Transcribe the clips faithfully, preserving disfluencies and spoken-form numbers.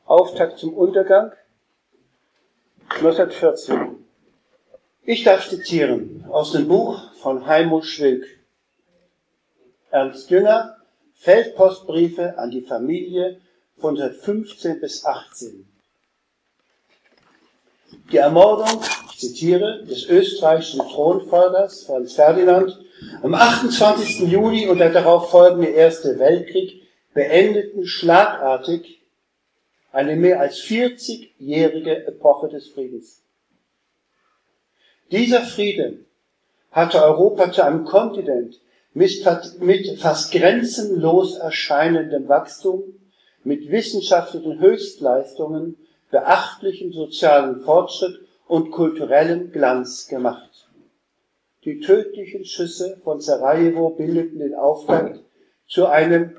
Auftakt zum Untergang, neunzehnhundertvierzehn. Ich darf zitieren aus dem Buch von Heimo Schwilk. Ernst Jünger, Feldpostbriefe an die Familie von neunzehnhundertfünfzehn bis achtzehn. Die Ermordung, ich zitiere, des österreichischen Thronfolgers Franz Ferdinand am achtundzwanzigsten Juli und der darauf folgende Erste Weltkrieg beendeten schlagartig eine mehr als vierzigjährige Epoche des Friedens. Dieser Friede hatte Europa zu einem Kontinent mit fast grenzenlos erscheinendem Wachstum, mit wissenschaftlichen Höchstleistungen, beachtlichem sozialen Fortschritt und kulturellem Glanz gemacht. Die tödlichen Schüsse von Sarajevo bildeten den Auftakt zu einem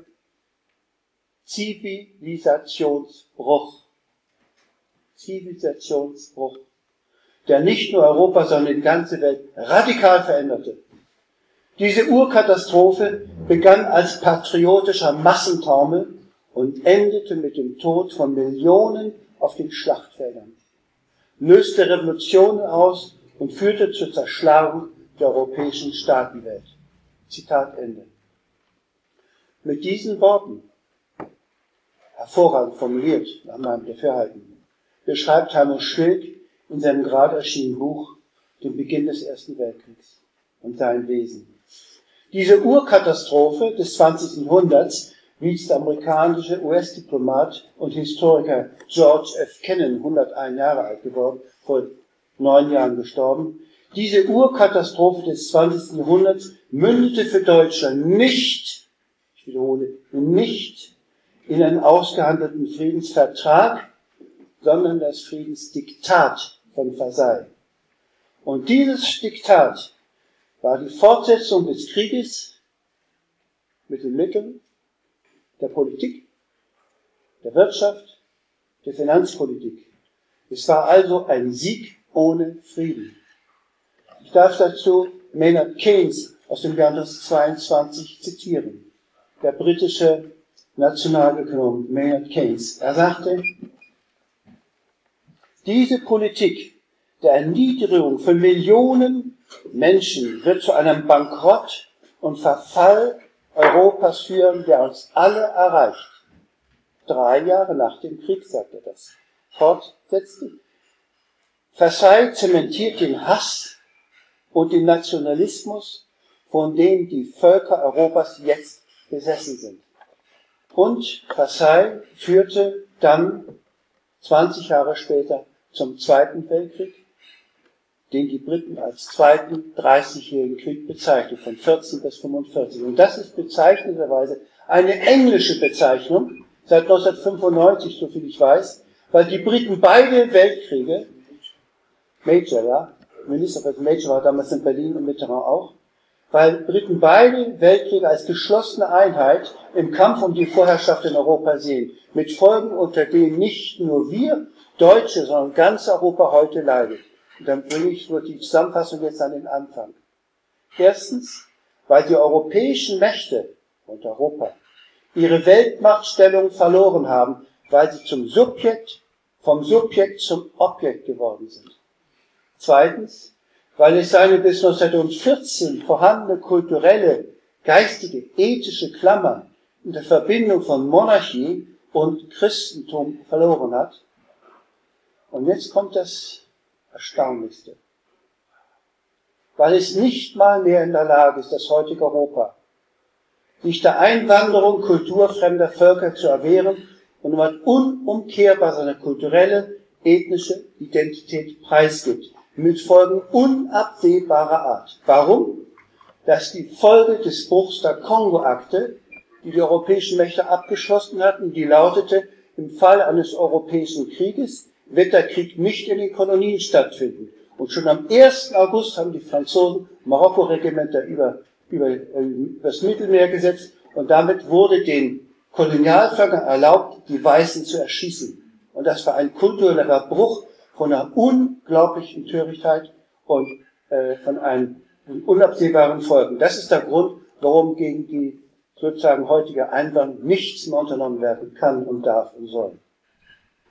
Zivilisationsbruch. Zivilisationsbruch, der nicht nur Europa, sondern die ganze Welt radikal veränderte. Diese Urkatastrophe begann als patriotischer Massentaumel und endete mit dem Tod von Millionen auf den Schlachtfeldern, löste Revolutionen aus und führte zur Zerschlagung der europäischen Staatenwelt. Zitat Ende. Mit diesen Worten, hervorragend formuliert nach meinem Dafürhalten, beschreibt Heimo Schwilk in seinem gerade erschienenen Buch den Beginn des Ersten Weltkriegs und sein Wesen. Diese Urkatastrophe des zwanzigsten Jahrhunderts, wie es der amerikanische U S-Diplomat und Historiker George F. Kennan, hunderteins Jahre alt geworden, vor neun Jahren gestorben, diese Urkatastrophe des zwanzigsten Jahrhunderts mündete für Deutschland nicht, ich wiederhole, nicht in einen ausgehandelten Friedensvertrag, sondern das Friedensdiktat von Versailles. Und dieses Diktat war die Fortsetzung des Krieges mit den Mitteln der Politik, der Wirtschaft, der Finanzpolitik. Es war also ein Sieg ohne Frieden. Ich darf dazu Maynard Keynes aus dem Jahr neunzehnhundertzweiundzwanzig zitieren. Der britische Nationalökonom Maynard Keynes. Er sagte, diese Politik der Erniedrigung von Millionen Menschen wird zu einem Bankrott und Verfall Europas führen, der uns alle erreicht. Drei Jahre nach dem Krieg sagt er das. Fortsetzte. Versailles zementiert den Hass und den Nationalismus, von dem die Völker Europas jetzt besessen sind. Und Versailles führte dann zwanzig Jahre später zum Zweiten Weltkrieg, den die Briten als Zweiten dreißigjährigen Krieg bezeichnen, von vierzehn bis fünfundvierzig. Und das ist bezeichnenderweise eine englische Bezeichnung, seit neunzehnhundertfünfundneunzig, soviel ich weiß, weil die Briten beide Weltkriege, Major, ja, Ministerpräsident Major war damals in Berlin und Mitterrand auch, weil Briten beide Weltkriege als geschlossene Einheit im Kampf um die Vorherrschaft in Europa sehen, mit Folgen, unter denen nicht nur wir Deutsche, sondern ganz Europa heute leidet. Und dann bringe ich nur die Zusammenfassung jetzt an den Anfang. Erstens, weil die europäischen Mächte und Europa ihre Weltmachtstellung verloren haben, weil sie zum Subjekt, vom Subjekt zum Objekt geworden sind. Zweitens, weil es seine bis neunzehnhundertvierzehn vorhandene kulturelle, geistige, ethische Klammer in der Verbindung von Monarchie und Christentum verloren hat. Und jetzt kommt das Erstaunlichste. Weil es nicht mal mehr in der Lage ist, das heutige Europa, sich der Einwanderung kulturfremder Völker zu erwehren und man unumkehrbar seine kulturelle, ethnische Identität preisgibt, mit Folgen unabsehbarer Art. Warum? Das ist die Folge des Bruchs der Kongo-Akte, die die europäischen Mächte abgeschlossen hatten, die lautete, im Fall eines europäischen Krieges wird der Krieg nicht in den Kolonien stattfinden. Und schon am ersten August haben die Franzosen Marokko-Regimenter über, über, über das Mittelmeer gesetzt und damit wurde den Kolonialvölkern erlaubt, die Weißen zu erschießen. Und das war ein kultureller Bruch von einer unglaublichen Törichtheit und äh, von einem unabsehbaren Folgen. Das ist der Grund, warum gegen die sozusagen heutige Einwanderung nichts mehr unternommen werden kann und darf und soll.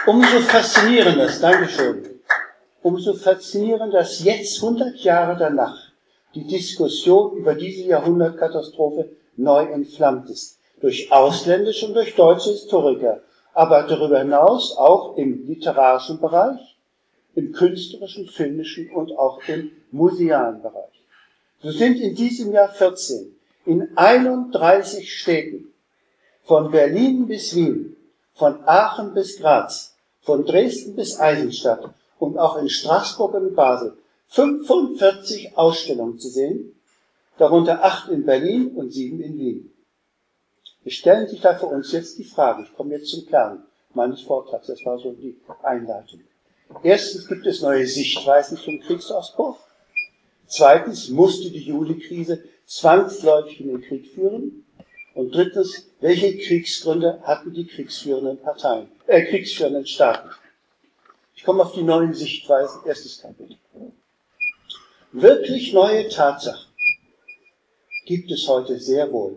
Umso faszinierender ist, Dankeschön, umso faszinierender, dass jetzt, hundert Jahre danach, die Diskussion über diese Jahrhundertkatastrophe neu entflammt ist. Durch ausländische und durch deutsche Historiker, aber darüber hinaus auch im literarischen Bereich, im künstlerischen, filmischen und auch im musealen Bereich. So sind in diesem Jahr vierzehn in einunddreißig Städten, von Berlin bis Wien, von Aachen bis Graz, von Dresden bis Eisenstadt und auch in Straßburg und Basel fünfundvierzig Ausstellungen zu sehen, darunter acht in Berlin und sieben in Wien. Es stellen sich da für uns jetzt die Frage, ich komme jetzt zum Kern meines Vortrags, das war so die Einleitung. Erstens, gibt es neue Sichtweisen zum Kriegsausbruch? Zweitens, musste die Julikrise zwangsläufig in den Krieg führen? Und drittens, welche Kriegsgründe hatten die kriegsführenden Parteien, äh, kriegsführenden Staaten? Ich komme auf die neuen Sichtweisen, erstes Kapitel. Wirklich neue Tatsachen gibt es heute sehr wohl,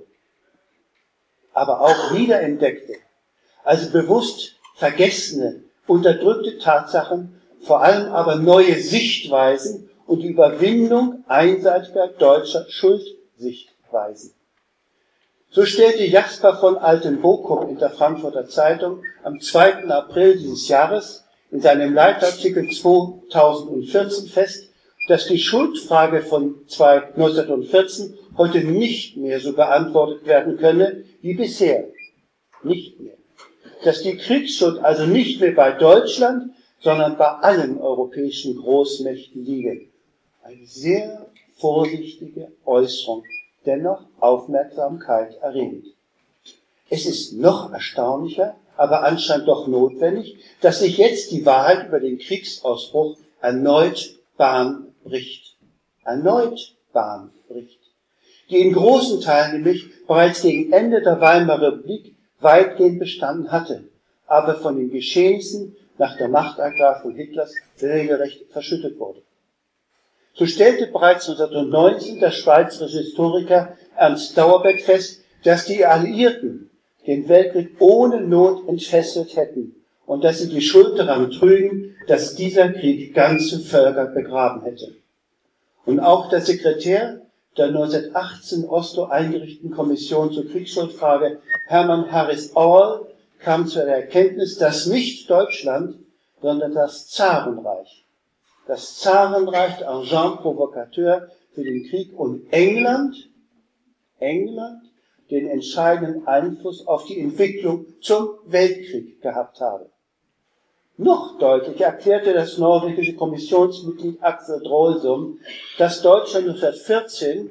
aber auch wiederentdeckte, also bewusst vergessene, unterdrückte Tatsachen, vor allem aber neue Sichtweisen und die Überwindung einseitiger deutscher Schuldsichtweisen. So stellte Jasper von Altenbokum in der Frankfurter Zeitung am zweiten April dieses Jahres in seinem Leitartikel zweitausendvierzehn fest, dass die Schuldfrage von neunzehnhundertvierzehn heute nicht mehr so beantwortet werden könne wie bisher. Nicht mehr. Dass die Kriegsschuld also nicht mehr bei Deutschland, sondern bei allen europäischen Großmächten liege. Eine sehr vorsichtige Äußerung, dennoch Aufmerksamkeit erregend. Es ist noch erstaunlicher, aber anscheinend doch notwendig, dass sich jetzt die Wahrheit über den Kriegsausbruch erneut Bahn bricht. Erneut Bahn bricht. Die in großen Teilen nämlich bereits gegen Ende der Weimarer Republik weitgehend bestanden hatte, aber von den Geschehnissen nach der Machtergreifung Hitlers regelrecht verschüttet wurde. So stellte bereits neunzehnhundertneunzehn der schweizerische Historiker Ernst Dauerbeck fest, dass die Alliierten den Weltkrieg ohne Not entfesselt hätten und dass sie die Schuld daran trügen, dass dieser Krieg ganze Völker begraben hätte. Und auch der Sekretär der neunzehnhundertachtzehn in Oslo eingerichteten Kommission zur Kriegsschuldfrage, Hermann Harris All, kam zu der Erkenntnis, dass nicht Deutschland, sondern das Zarenreich, das Zarenreich, der Agent Provocateur für den Krieg und England, England, den entscheidenden Einfluss auf die Entwicklung zum Weltkrieg gehabt habe. Noch deutlicher erklärte das norwegische Kommissionsmitglied Axel Drolsum, dass Deutschland neunzehnhundertvierzehn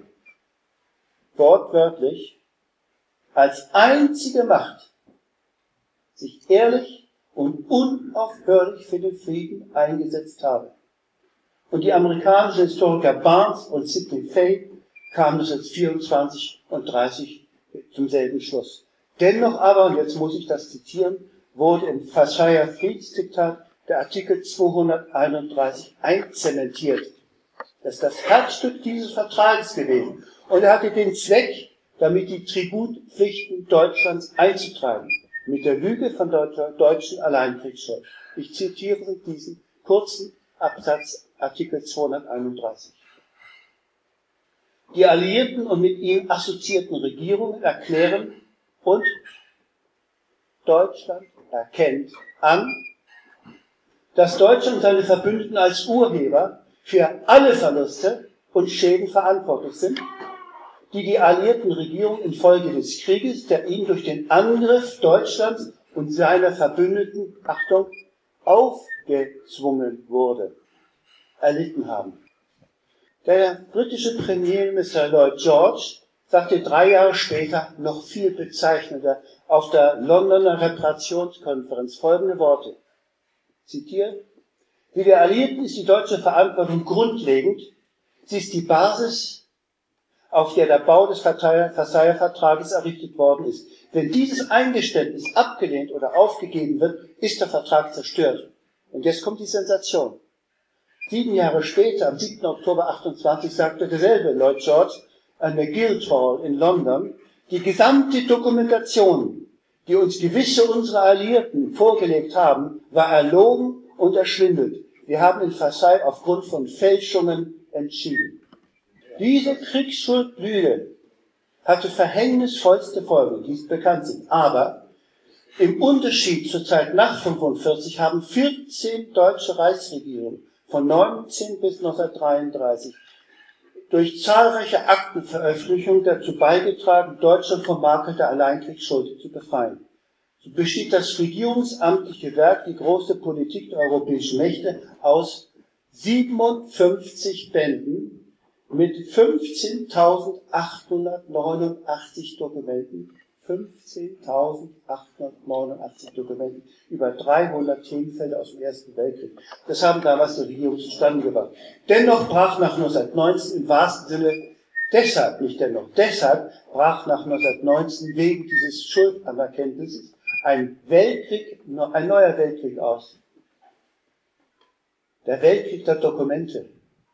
wortwörtlich als einzige Macht sich ehrlich und unaufhörlich für den Frieden eingesetzt habe. Und die amerikanischen Historiker Barnes und Sidney Fay kamen neunzehnhundertvierundzwanzig und dreißig zum selben Schluss. Dennoch aber, und jetzt muss ich das zitieren, wurde im Versailler Friedensdiktat der Artikel zweihunderteinunddreißig einzementiert. Das ist das Herzstück dieses Vertrages gewesen. Und er hatte den Zweck, damit die Tributpflichten Deutschlands einzutreiben, mit der Lüge von deutscher, deutschen Alleinkriegsschuld. Ich zitiere diesen kurzen Absatz, Artikel zweihunderteinunddreißig. Die Alliierten und mit ihnen assoziierten Regierungen erklären und Deutschland erkennt an, dass Deutschland und seine Verbündeten als Urheber für alle Verluste und Schäden verantwortlich sind, die die alliierten Regierungen infolge des Krieges, der ihnen durch den Angriff Deutschlands und seiner Verbündeten, Achtung, aufgezwungen wurde, erlitten haben. Der britische Premierminister Lloyd George sagte drei Jahre später noch viel bezeichnender auf der Londoner Reparationskonferenz folgende Worte. Zitiere: Wie der Alliierten ist die deutsche Verantwortung grundlegend. Sie ist die Basis, auf der der Bau des Versailler Vertrages errichtet worden ist. Wenn dieses Eingeständnis abgelehnt oder aufgegeben wird, ist der Vertrag zerstört. Und jetzt kommt die Sensation. Sieben Jahre später, am siebten Oktober achtundzwanzig, sagte derselbe Lloyd George an der Guildhall in London, die gesamte Dokumentation, die uns gewisse unserer Alliierten vorgelegt haben, war erlogen und erschwindelt. Wir haben in Versailles aufgrund von Fälschungen entschieden. Diese Kriegsschuldlüge hatte verhängnisvollste Folgen, die bekannt sind. Aber im Unterschied zur Zeit nach fünfundvierzig haben vierzehn deutsche Reichsregierungen von neunzehn bis neunzehnhundertdreiunddreißig durch zahlreiche Aktenveröffentlichungen dazu beigetragen, Deutschland vom Makel der Alleinkriegsschuld zu befreien. So besteht das regierungsamtliche Werk, die große Politik der europäischen Mächte, aus siebenundfünfzig Bänden mit fünfzehntausendachthundertneunundachtzig Dokumenten, fünfzehntausendachthundertneunundachtzig Dokumenten über dreihundert Themenfelder aus dem Ersten Weltkrieg. Das haben damals die Regierung zustande gebracht. Dennoch brach nach neunzehnhundertneunzehn im wahrsten Sinne, deshalb, nicht dennoch, deshalb brach nach neunzehnhundertneunzehn wegen dieses Schuldanerkenntnisses ein Weltkrieg, ein neuer Weltkrieg aus. Der Weltkrieg der Dokumente,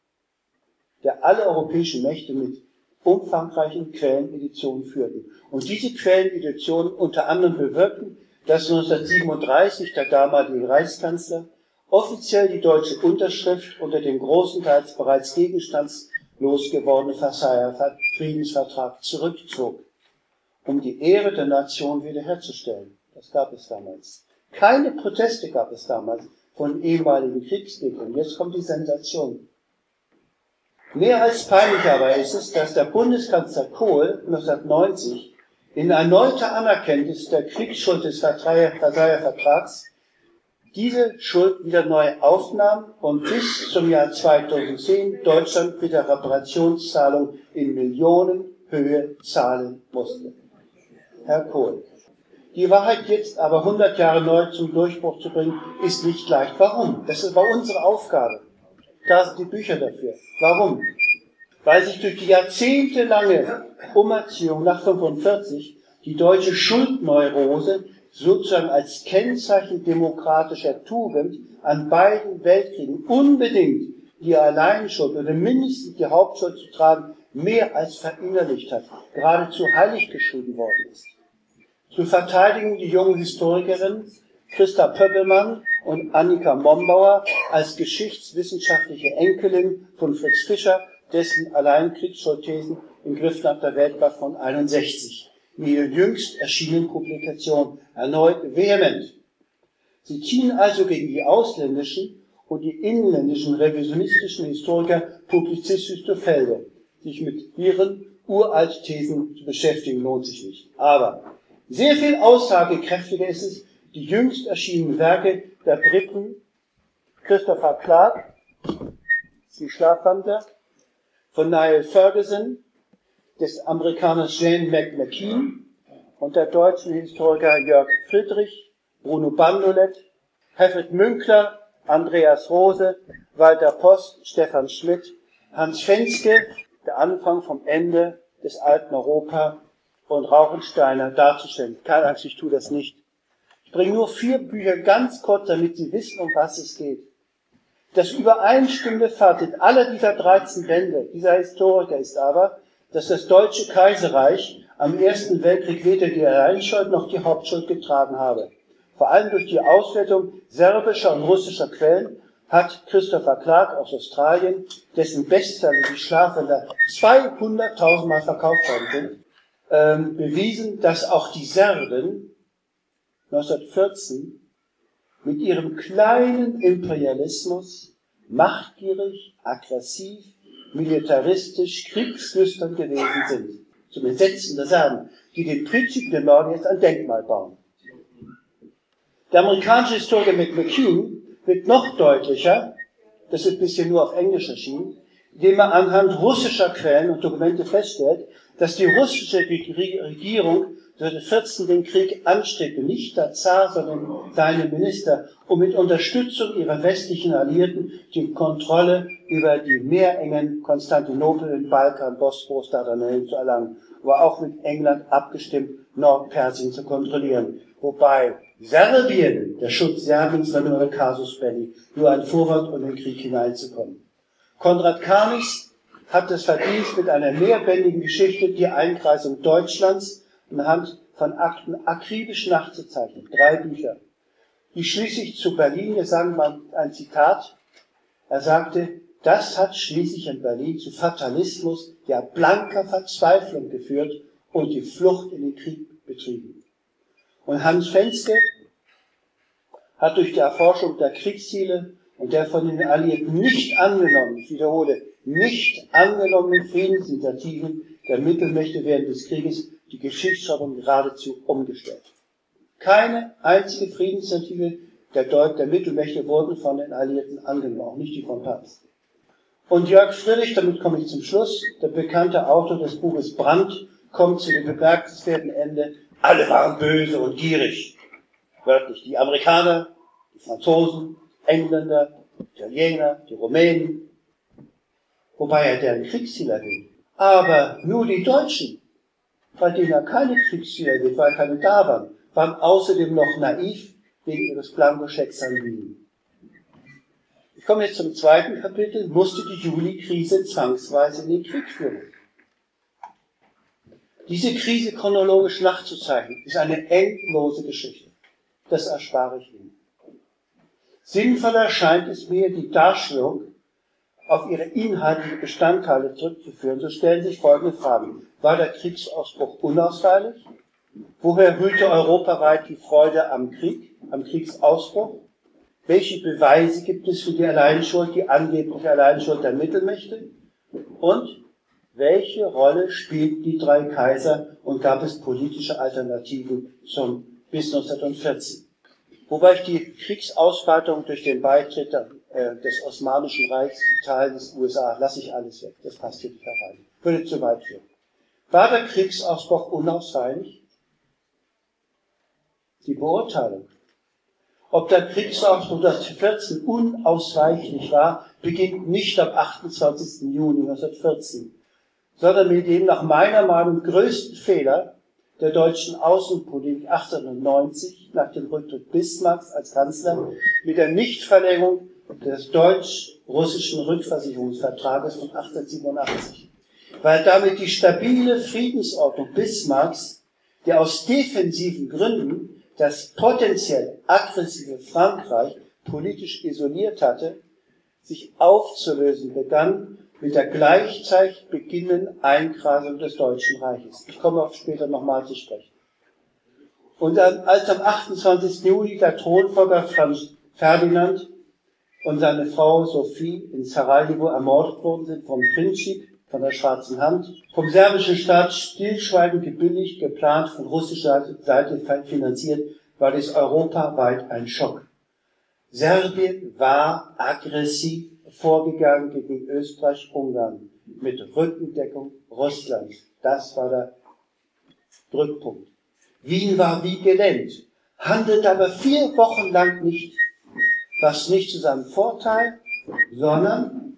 der alle europäischen Mächte mit umfangreichen Quelleneditionen führten. Und diese Quelleneditionen unter anderem bewirkten, dass neunzehnhundertsiebenunddreißig der damalige Reichskanzler offiziell die deutsche Unterschrift unter dem großenteils bereits gegenstandslos gewordenen Versailler Friedensvertrag zurückzog, um die Ehre der Nation wiederherzustellen. Das gab es damals. Keine Proteste gab es damals von ehemaligen Kriegsgegnern. Jetzt kommt die Sensation. Mehr als peinlich aber ist es, dass der Bundeskanzler Kohl neunzehnhundertneunzig in erneuter Anerkenntnis der Kriegsschuld des Versailler Vertrags diese Schuld wieder neu aufnahm und bis zum Jahr zweitausendzehn Deutschland mit der Reparationszahlung in Millionenhöhe zahlen musste. Herr Kohl, die Wahrheit jetzt aber hundert Jahre neu zum Durchbruch zu bringen, ist nicht leicht. Warum? Das war unsere Aufgabe. Da sind die Bücher dafür. Warum? Weil sich durch die jahrzehntelange Umerziehung nach fünfundvierzig die deutsche Schuldneurose sozusagen als Kennzeichen demokratischer Tugend an beiden Weltkriegen unbedingt die Alleinschuld oder mindestens die Hauptschuld zu tragen, mehr als verinnerlicht hat, geradezu heilig geschrieben worden ist. Zu verteidigen die jungen Historikerinnen Christa Pöppelmann und Annika Mombauer als geschichtswissenschaftliche Enkelin von Fritz Fischer, dessen Alleinkriegsschuldthesen im Griff nach der Weltwahl von einundsechzig, in ihrer jüngst erschienenen Publikation erneut vehement. Sie ziehen also gegen die ausländischen und die inländischen revisionistischen Historiker publizistisch zu Felde. Sich mit ihren Uraltthesen zu beschäftigen, lohnt sich nicht. Aber sehr viel aussagekräftiger ist es, die jüngst erschienenen Werke der Briten Christopher Clark, die Schlafwandler, von Niall Ferguson, des Amerikaners Jane McMcKean und der deutschen Historiker Jörg Friedrich, Bruno Bandolet, Herfried Münkler, Andreas Rose, Walter Post, Stefan Schmidt, Hans Fenske, der Anfang vom Ende des alten Europa und Rauchensteiner darzustellen. Keine Angst, ich tue das nicht. Ich bringe nur vier Bücher ganz kurz, damit Sie wissen, um was es geht. Das übereinstimmende Fazit aller dieser dreizehn Bände, dieser Historiker ist aber, dass das Deutsche Kaiserreich am Ersten Weltkrieg weder die Alleinschuld noch die Hauptschuld getragen habe. Vor allem durch die Auswertung serbischer und russischer Quellen hat Christopher Clark aus Australien, dessen Bestseller Die Schlafwandler zweihunderttausend Mal verkauft worden sind, ähm, bewiesen, dass auch die Serben neunzehnhundertvierzehn mit ihrem kleinen Imperialismus machtgierig, aggressiv, militaristisch, kriegslüstern gewesen sind. Zum Entsetzen der Serben, die den Prinzip der Norden jetzt ein Denkmal bauen. Der amerikanische Historiker McMcKean wird noch deutlicher, das ist bisher nur auf Englisch erschienen, indem er anhand russischer Quellen und Dokumente feststellt, dass die russische Regierung neunzehnhundertvierzehn den Krieg anstrebte, nicht der Zar, sondern seine Minister, um mit Unterstützung ihrer westlichen Alliierten die Kontrolle über die Meerengen Konstantinopel, den Balkan, Bosporus, Dardanellen zu erlangen, aber auch mit England abgestimmt, Nordpersien zu kontrollieren. Wobei Serbien, der Schutz Serbiens war nur ein Casus belli, nur ein Vorwand, um in den Krieg hineinzukommen. Konrad Karnis hat das Verdienst mit einer mehrbändigen Geschichte, die Einkreisung Deutschlands, anhand von Akten akribisch nachzuzeichnen. Drei Bücher. Die schließlich zu Berlin, wir sagen mal ein Zitat, er sagte, das hat schließlich in Berlin zu Fatalismus, ja blanker Verzweiflung geführt und die Flucht in den Krieg betrieben. Und Hans Fenske hat durch die Erforschung der Kriegsziele und der von den Alliierten nicht angenommenen, ich wiederhole, nicht angenommenen Friedensinitiativen der Mittelmächte während des Krieges die Geschichtsschreibung geradezu umgestellt. Keine einzige Friedensinitiative der, Deut der Mittelmächte wurden von den Alliierten angenommen, auch nicht die von Pabst. Und Jörg Friedrich, damit komme ich zum Schluss, der bekannte Autor des Buches Brandt, kommt zu dem bemerkenswerten Ende, alle waren böse und gierig. Wörtlich, die Amerikaner, die Franzosen, Engländer, die Italiener, die Rumänen, wobei er deren Kriegsziele erwähnt. Aber nur die Deutschen, bei denen er keine Kriegsziele erwähnt, weil keine da waren, waren außerdem noch naiv wegen ihres Blankoschecks an Wien. Ich komme jetzt zum zweiten Kapitel, musste die Juli-Krise zwangsweise in den Krieg führen. Diese Krise chronologisch nachzuzeichnen, ist eine endlose Geschichte. Das erspare ich Ihnen. Sinnvoller scheint es mir, die Darstellung auf ihre inhaltlichen Bestandteile zurückzuführen. So stellen sich folgende Fragen. War der Kriegsausbruch unausweichlich? Woher rührte europaweit die Freude am Krieg, am Kriegsausbruch? Welche Beweise gibt es für die Alleinschuld, die angebliche Alleinschuld der Mittelmächte? Und welche Rolle spielten die drei Kaiser und gab es politische Alternativen zum bis neunzehnhundertvierzehn? Wobei ich die Kriegsausweitung durch den Beitritt äh, des Osmanischen Reichs, Teil des U S A, lasse ich alles weg. Das passt hier nicht herein. Würde zu weit führen. War der Kriegsausbruch unausweichlich? Die Beurteilung. Ob der Kriegsausbruch neunzehnhundertvierzehn unausweichlich war, beginnt nicht am achtundzwanzigsten Juni neunzehnhundertvierzehn, sondern mit dem nach meiner Meinung größten Fehler der deutschen Außenpolitik achtzehnhundertneunzig, nach dem Rücktritt Bismarcks als Kanzler, mit der Nichtverlängerung des deutsch-russischen Rückversicherungsvertrages von achtzehnhundertsiebenundachtzig. Weil damit die stabile Friedensordnung Bismarcks, der aus defensiven Gründen das potenziell aggressive Frankreich politisch isoliert hatte, sich aufzulösen begann mit der gleichzeitig beginnenden Eingrasung des Deutschen Reiches. Ich komme auch später nochmal zu sprechen. Und dann, als am achtundzwanzigsten Juli der Thronfolger Franz Ferdinand und seine Frau Sophie in Sarajevo ermordet worden sind vom Princip, von der Schwarzen Hand, vom serbischen Staat stillschweigend gebilligt, geplant, von russischer Seite finanziert, war dies europaweit ein Schock. Serbien war aggressiv vorgegangen gegen Österreich-Ungarn mit Rückendeckung Russlands. Das war der Drückpunkt. Wien war wie gelähmt, handelte aber vier Wochen lang nicht, was nicht zu seinem Vorteil, sondern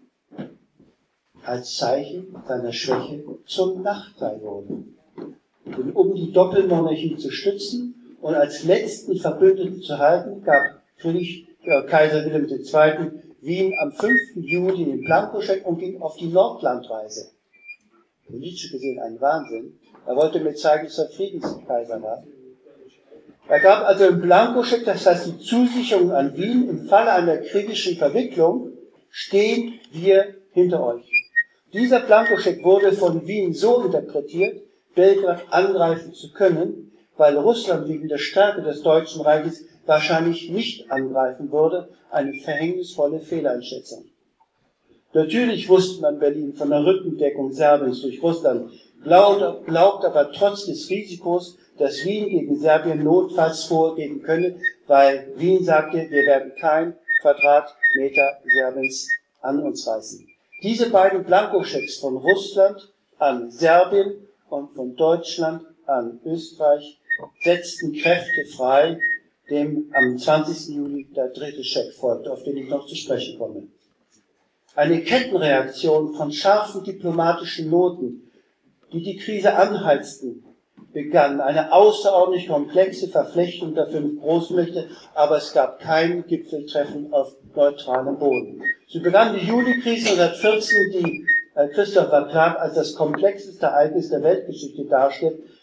als Zeichen seiner Schwäche zum Nachteil wurde. Und um die Doppelmonarchie zu stützen und als letzten Verbündeten zu halten, gab Friedrich äh, Kaiser Wilhelm der Zweite. Wien am fünften Juli den Blankoscheck und ging auf die Nordlandreise. Politisch gesehen ein Wahnsinn. Er wollte mir zeigen, dass er Friedenskaiser war. Er gab also einen Blankoscheck, das heißt die Zusicherung an Wien, im Falle einer kritischen Verwicklung stehen wir hinter euch. Dieser Blankoscheck wurde von Wien so interpretiert, Belgrad angreifen zu können, weil Russland wegen der Stärke des Deutschen Reiches wahrscheinlich nicht angreifen würde, eine verhängnisvolle Fehleinschätzung. Natürlich wusste man Berlin von der Rückendeckung Serbiens durch Russland, glaubt, glaubt aber trotz des Risikos, dass Wien gegen Serbien notfalls vorgehen könne, weil Wien sagte, wir werden kein Quadratmeter Serbiens an uns reißen. Diese beiden Blankoschecks von Russland an Serbien und von Deutschland an Österreich setzten Kräfte frei, dem am zwanzigsten Juli der dritte Scheck folgt, auf den ich noch zu sprechen komme. Eine Kettenreaktion von scharfen diplomatischen Noten, die die Krise anheizten, begann. Eine außerordentlich komplexe Verflechtung der fünf Großmächte, aber es gab kein Gipfeltreffen auf neutralem Boden. So begann die Juli-Krise neunzehnhundertvierzehn, die Christopher Clark als das komplexeste Ereignis der Weltgeschichte darstellt,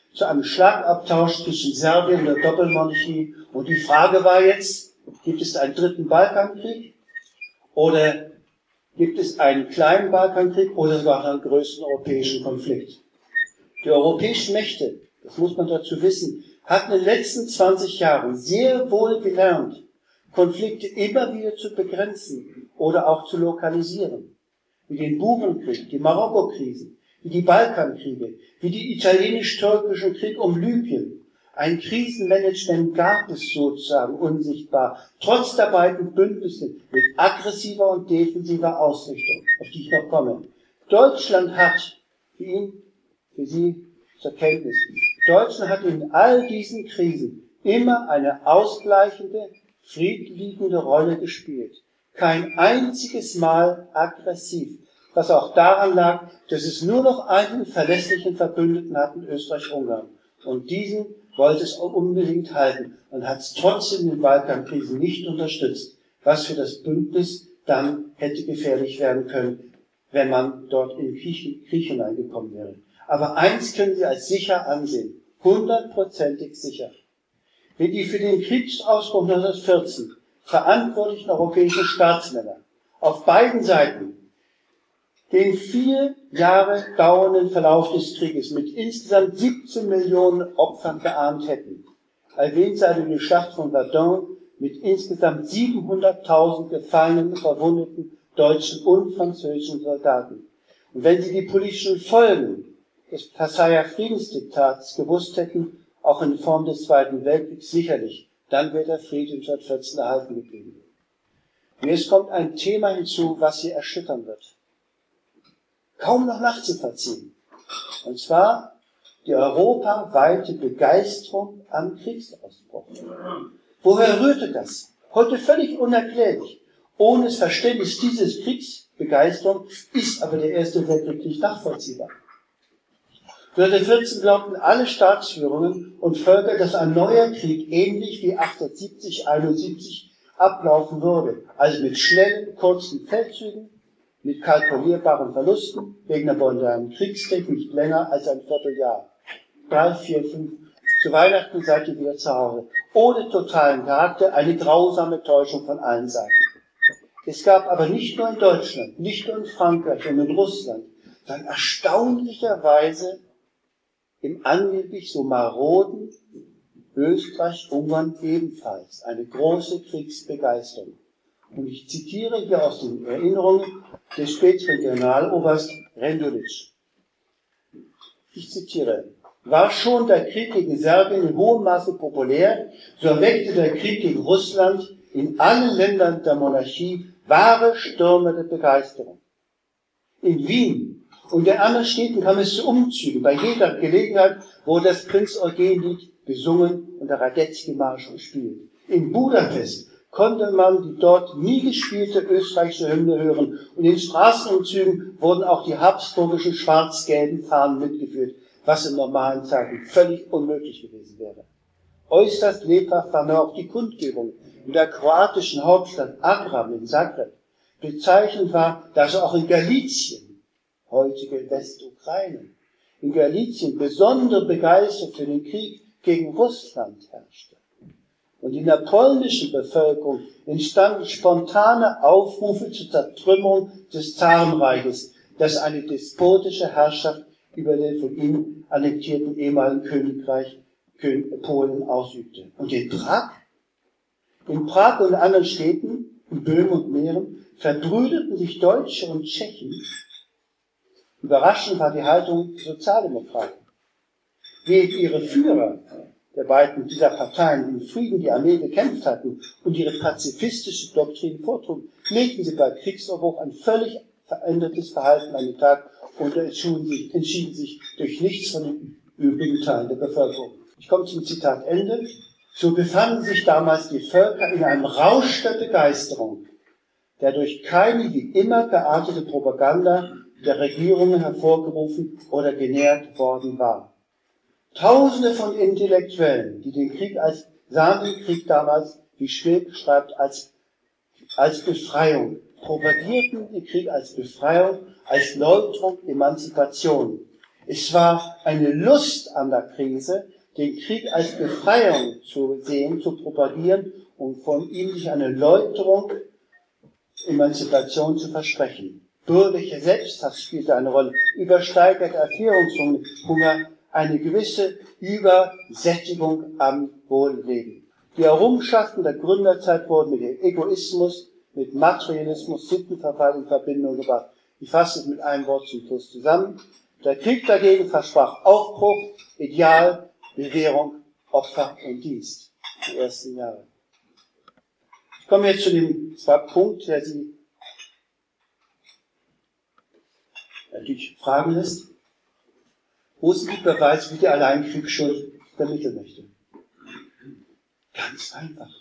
zu einem Schlagabtausch zwischen Serbien und der Doppelmonarchie. Und die Frage war jetzt, gibt es einen dritten Balkankrieg oder gibt es einen kleinen Balkankrieg oder sogar einen größeren europäischen Konflikt? Die europäischen Mächte, das muss man dazu wissen, hatten in den letzten zwanzig Jahren sehr wohl gelernt, Konflikte immer wieder zu begrenzen oder auch zu lokalisieren. Wie den Burenkrieg, die Marokko-Krisen, wie die Balkankriege, wie die italienisch-türkischen Krieg um Libyen. Ein Krisenmanagement gab es sozusagen unsichtbar, trotz der beiden Bündnisse mit aggressiver und defensiver Ausrichtung, auf die ich noch komme. Deutschland hat, für ihn, für Sie zur Kenntnis, Deutschland hat in all diesen Krisen immer eine ausgleichende, friedliebende Rolle gespielt. Kein einziges Mal aggressiv, was auch daran lag, dass es nur noch einen verlässlichen Verbündeten hatten, Österreich-Ungarn. Und diesen wollte es unbedingt halten und hat es trotzdem in den Balkankrisen nicht unterstützt, was für das Bündnis dann hätte gefährlich werden können, wenn man dort in den Krieg, Krieg hineingekommen wäre. Aber eins können Sie als sicher ansehen, hundertprozentig sicher. Wenn die für den Kriegsausbruch neunzehnhundertvierzehn verantwortlichen europäischen Staatsmänner auf beiden Seiten den vier Jahre dauernden Verlauf des Krieges mit insgesamt siebzehn Millionen Opfern geahnt hätten, erwähnt sei die Schlacht von Verdun mit insgesamt siebenhunderttausend gefallenen, verwundeten deutschen und französischen Soldaten. Und wenn sie die politischen Folgen des Versailler Friedensdiktats gewusst hätten, auch in Form des Zweiten Weltkriegs sicherlich, dann wäre der Frieden neunzehnhundertvierzehn erhalten geblieben. Und jetzt kommt ein Thema hinzu, was Sie erschüttern wird. Kaum noch nachzuvollziehen. Und zwar die europaweite Begeisterung am Kriegsausbruch. Woher rührte das? Heute völlig unerklärlich. Ohne das Verständnis dieses Kriegsbegeisterung ist aber der Erste Weltkrieg nicht nachvollziehbar. neunzehnhundertvierzehn glaubten alle Staatsführungen und Völker, dass ein neuer Krieg ähnlich wie achtzehnhundertsiebzig, einundsiebzig ablaufen würde. Also mit schnellen, kurzen Feldzügen, mit kalkulierbaren Verlusten, wegen der modernen Kriegstechnik nicht länger als ein Vierteljahr. Drei, vier, fünf, zu Weihnachten seid ihr wieder zu Hause. Ohne totalen Charakter, eine grausame Täuschung von allen Seiten. Es gab aber nicht nur in Deutschland, nicht nur in Frankreich und in Russland, sondern erstaunlicherweise im angeblich so maroden Österreich, Ungarn ebenfalls eine große Kriegsbegeisterung. Und ich zitiere hier aus den Erinnerungen des späteren Generaloberst Rendulic. Ich zitiere: War schon der Krieg gegen Serbien in hohem Maße populär, so erweckte der Krieg gegen Russland in allen Ländern der Monarchie wahre Stürme der Begeisterung. In Wien und in anderen Städten kam es zu Umzügen, bei jeder Gelegenheit wurde das Prinz-Eugen-Lied gesungen und der Radetzky-Marsch gespielt. In Budapest konnte man die dort nie gespielte österreichische Hymne hören und in Straßenumzügen wurden auch die habsburgischen schwarz-gelben Fahnen mitgeführt, was in normalen Zeiten völlig unmöglich gewesen wäre. Äußerst lebhaft war auch die Kundgebung in der kroatischen Hauptstadt Agram in Zagreb. Bezeichnend war, dass auch in Galizien, heutige Westukraine, in Galizien besondere Begeisterung für den Krieg gegen Russland herrschte. Und in der polnischen Bevölkerung entstanden spontane Aufrufe zur Zertrümmerung des Zarenreiches, das eine despotische Herrschaft über den von ihm annektierten ehemaligen Königreich Polen ausübte. Und in Prag? In Prag und in anderen Städten, in Böhmen und Mähren, verbrüderten sich Deutsche und Tschechen. Überraschend war die Haltung der Sozialdemokraten. Während ihre Führer der beiden dieser Parteien im Frieden die Armee bekämpft hatten und ihre pazifistische Doktrin vortrugen, legten sie bei Kriegsausbruch ein völlig verändertes Verhalten an den Tag und entschieden sich, entschieden sich durch nichts von den übrigen Teilen der Bevölkerung. Ich komme zum Zitat Ende. So befanden sich damals die Völker in einem Rausch der Begeisterung, der durch keine wie immer geartete Propaganda der Regierungen hervorgerufen oder genährt worden war. Tausende von Intellektuellen, die den Krieg als, sahen den Krieg damals, wie Schweb schreibt, als, als Befreiung, propagierten den Krieg als Befreiung, als Läuterung, Emanzipation. Es war eine Lust an der Krise, den Krieg als Befreiung zu sehen, zu propagieren und von ihm sich eine Läuterung, Emanzipation zu versprechen. Bürgerlicher Selbsthass spielte eine Rolle, übersteigerte Erklärungshunger, eine gewisse Übersättigung am Wohlleben. Die Errungenschaften der Gründerzeit wurden mit dem Egoismus, mit Materialismus, Sittenverfall in Verbindung gebracht. Ich fasse es mit einem Wort zum Schluss zusammen. Der Krieg dagegen versprach Aufbruch, Ideal, Bewährung, Opfer und Dienst. Die ersten Jahre. Ich komme jetzt zu dem Punkt, der Sie natürlich fragen lässt. Wo sind die Beweise, wie die Alleinkriegsschuld vermitteln möchte? Ganz einfach.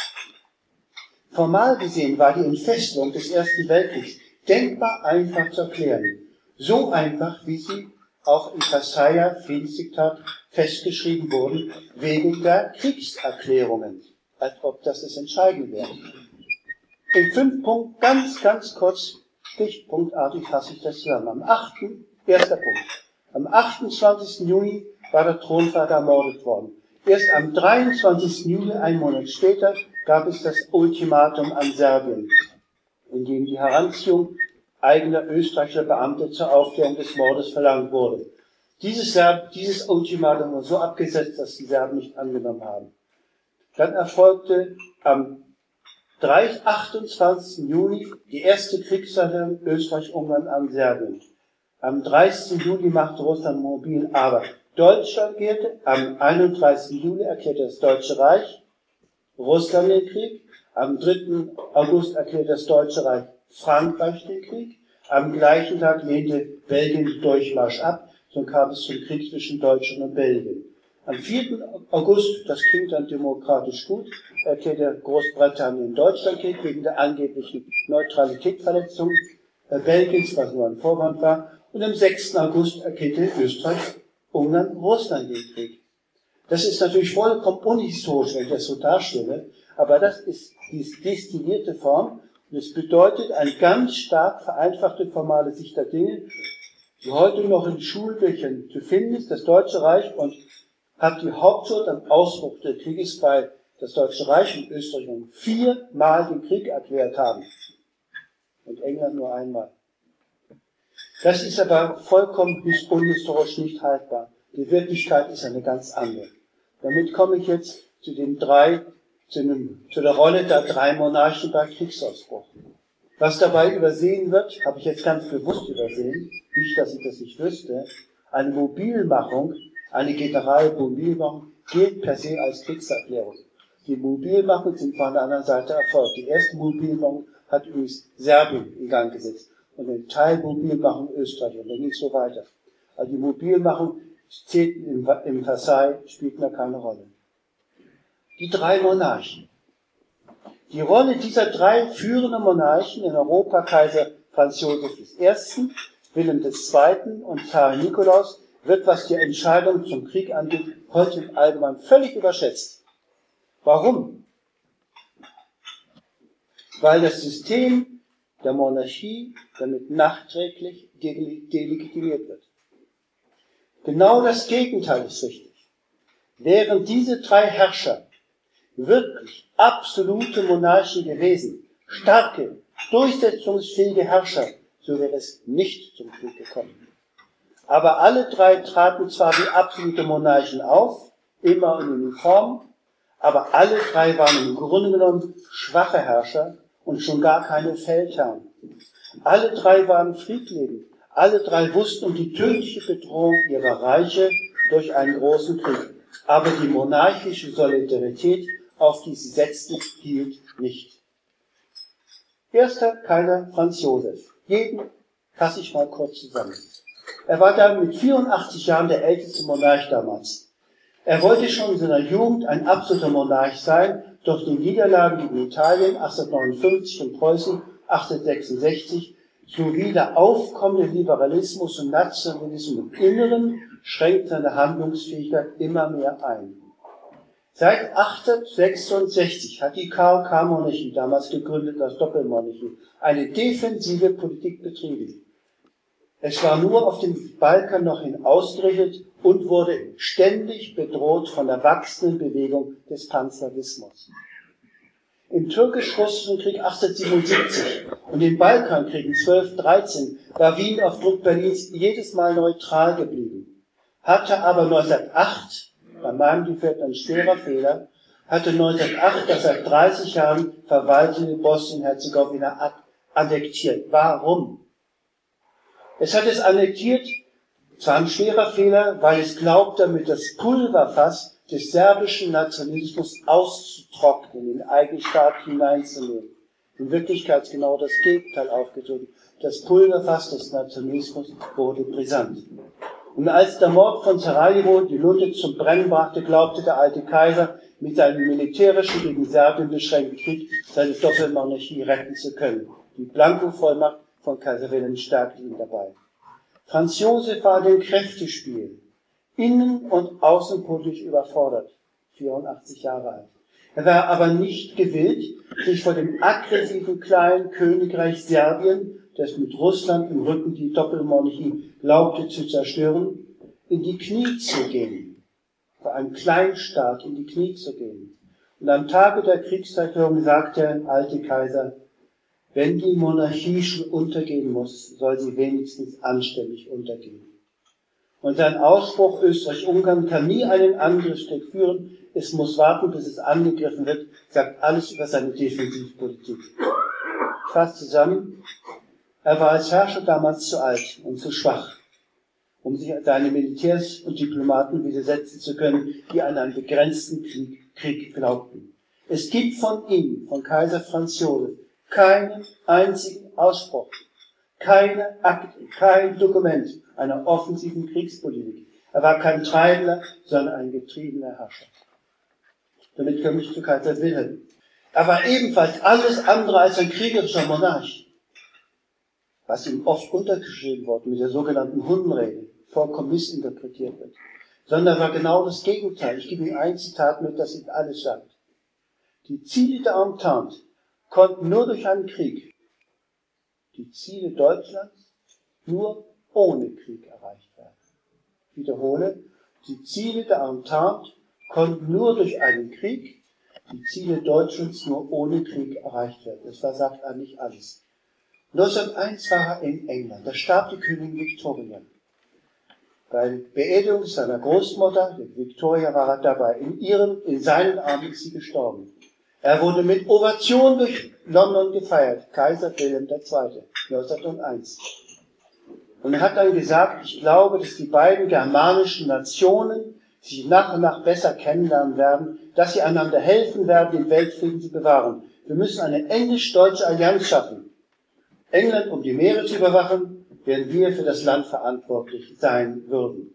Formal gesehen war die Entfesselung des Ersten Weltkriegs denkbar einfach zu erklären. So einfach, wie sie auch im Versailler Friedensdiktat festgeschrieben wurden, wegen der Kriegserklärungen. Als ob das das Entscheidende wäre. In fünf Punkten, ganz, ganz kurz, stichpunktartig fasse ich das zusammen. Am achten Erster Punkt. Am achtundzwanzigsten Juni war der Thronvater ermordet worden. Erst am dreiundzwanzigsten Juli, einen Monat später, gab es das Ultimatum an Serbien, in dem die Heranziehung eigener österreichischer Beamte zur Aufklärung des Mordes verlangt wurde. Dieses, Serb, dieses Ultimatum war so abgesetzt, dass die Serben nicht angenommen haben. Dann erfolgte am achtundzwanzigsten Juni die erste Kriegserklärung Österreich-Ungarn an Serbien. Am dreißigsten Juli machte Russland mobil, aber Deutschland erklärte, am einunddreißigsten Juli erklärte das Deutsche Reich Russland den Krieg, am dritten August erklärte das Deutsche Reich Frankreich den Krieg, am gleichen Tag lehnte Belgien den Durchmarsch ab, so kam es zum Krieg zwischen Deutschland und Belgien. Am vierten August, das klingt dann demokratisch gut, erklärte Großbritannien Deutschland Krieg wegen der angeblichen Neutralitätsverletzung Belgiens, was nur ein Vorwand war, und am sechsten August erklärte Österreich Ungarn Russland den Krieg. Das ist natürlich vollkommen unhistorisch, wenn ich das so darstelle, aber das ist die destillierte Form und es bedeutet eine ganz stark vereinfachte formale Sicht der Dinge, die heute noch in Schulbüchern zu finden ist. Das Deutsche Reich und hat die Hauptschuld am Ausbruch des Krieges, weil das Deutsche Reich und Österreich viermal den Krieg erklärt haben und England nur einmal. Das ist aber vollkommen unhistorisch nicht haltbar. Die Wirklichkeit ist eine ganz andere. Damit komme ich jetzt zu den drei, zu, dem, zu der Rolle der drei Monarchen bei Kriegsausbruch. Was dabei übersehen wird, habe ich jetzt ganz bewusst übersehen, nicht, dass ich das nicht wüsste, eine Mobilmachung, eine Generalmobilmachung gilt per se als Kriegserklärung. Die Mobilmachungen sind von der anderen Seite erfolgt. Die erste Mobilmachung hat übrigens Serbien in Gang gesetzt und eine Teilmobilmachung Österreich und dann ging es so weiter. Also die Mobilmachung zählt im, im Versailles, spielt da keine Rolle. Die drei Monarchen. Die Rolle dieser drei führenden Monarchen in Europa, Kaiser Franz Josef der Erste, Wilhelm der Zweite und Zar Nikolaus, wird, was die Entscheidung zum Krieg angeht, heute im Allgemeinen völlig überschätzt. Warum? Weil das System der Monarchie damit nachträglich delegitimiert wird. Genau das Gegenteil ist richtig. Wären diese drei Herrscher wirklich absolute Monarchen gewesen, starke, durchsetzungsfähige Herrscher, so wäre es nicht zum Krieg gekommen. Aber alle drei traten zwar wie absolute Monarchen auf, immer in Uniform, aber alle drei waren im Grunde genommen schwache Herrscher und schon gar keine Feldherren. Alle drei waren friedliebend. Alle drei wussten um die tödliche Bedrohung ihrer Reiche durch einen großen Krieg. Aber die monarchische Solidarität, auf die sie setzten, hielt nicht. Erster Kaiser Franz Josef. Jeden fasse ich mal kurz zusammen. Er war dann mit vierundachtzig Jahren der älteste Monarch damals. Er wollte schon in seiner Jugend ein absoluter Monarch sein, doch die Niederlagen gegen Italien achtzehnhundertneunundfünfzig und Preußen achtzehnhundertsechsundsechzig sowie der aufkommende Liberalismus und Nationalismus im Inneren schränkt seine Handlungsfähigkeit immer mehr ein. Seit achtzehnhundertsechsundsechzig hat die K O K-Monarchie, damals gegründet als Doppelmonarchie, eine defensive Politik betrieben. Es war nur auf dem Balkan noch hin ausgerichtet und wurde ständig bedroht von der wachsenden Bewegung des Panslavismus. Im türkisch-russischen Krieg achtzehnhundertsiebenundsiebzig und im Balkankrieg zwölf dreizehn war Wien auf Druck Berlins jedes Mal neutral geblieben, hatte aber neunzehnhundertacht, bei meinem Gefällt ein schwerer Fehler, hatte neunzehnhundertacht das seit dreißig Jahren verwaltete Bosnien-Herzegowina annektiert. Warum? Es hat es annektiert, zwar ein schwerer Fehler, weil es glaubt, damit das Pulverfass des serbischen Nationalismus auszutrocknen, in den eigenen Staat hineinzunehmen. In Wirklichkeit ist genau das Gegenteil aufgedrückt. Das Pulverfass des Nationalismus wurde brisant. Und als der Mord von Sarajevo die Lunte zum Brennen brachte, glaubte der alte Kaiser, mit seinem militärischen gegen Serbien beschränkten Krieg seine Doppelmonarchie retten zu können. Die Blanko-Vollmacht von Kaiser Wilhelm stärkte ihn dabei. Franz Josef war dem Kräftespiel innen- und außenpolitisch überfordert, vierundachtzig Jahre alt. Er war aber nicht gewillt, sich vor dem aggressiven kleinen Königreich Serbien, das mit Russland im Rücken die Doppelmonarchie glaubte zu zerstören, in die Knie zu gehen. Vor einem Kleinstaat in die Knie zu gehen. Und am Tage der Kriegserklärung sagte der alte Kaiser, wenn die Monarchie schon untergehen muss, soll sie wenigstens anständig untergehen. Und sein Ausspruch, Österreich-Ungarn kann nie einen Angriffskrieg führen, es muss warten, bis es angegriffen wird, sagt alles über seine Defensivpolitik. Ich fasse zusammen, er war als Herrscher damals zu alt und zu schwach, um sich seine Militärs und Diplomaten widersetzen zu können, die an einen begrenzten Krieg, Krieg glaubten. Es gibt von ihm, von Kaiser Franz Josef, keinen einzigen Ausspruch, keine Akte, kein Dokument einer offensiven Kriegspolitik. Er war kein Treibender, sondern ein getriebener Herrscher. Damit komme ich zu Kaiser Wilhelm. Er war ebenfalls alles andere als ein kriegerischer Monarch, was ihm oft untergeschrieben worden mit der sogenannten Hundenrede, vollkommen missinterpretiert wird. Sondern war genau das Gegenteil. Ich gebe Ihnen ein Zitat mit, das Ihnen alles sagt. Die Ziele der Entente konnten nur durch einen Krieg, die Ziele Deutschlands nur ohne Krieg erreicht werden. Ich wiederhole, die Ziele der Entente konnten nur durch einen Krieg, die Ziele Deutschlands nur ohne Krieg erreicht werden. Das versagt eigentlich alles. neunzehnhunderteins war er in England, da starb die Königin Victoria. Bei der Beerdigung seiner Großmutter, der Victoria, war er dabei. In ihren, in seinen Armen ist sie gestorben. Er wurde mit Ovation durch London gefeiert, Kaiser Wilhelm der Zweite, neunzehnhunderteins. Und er hat dann gesagt, ich glaube, dass die beiden germanischen Nationen sich nach und nach besser kennenlernen werden, dass sie einander helfen werden, den Weltfrieden zu bewahren. Wir müssen eine englisch-deutsche Allianz schaffen. England, um die Meere zu überwachen, während wir für das Land verantwortlich sein würden.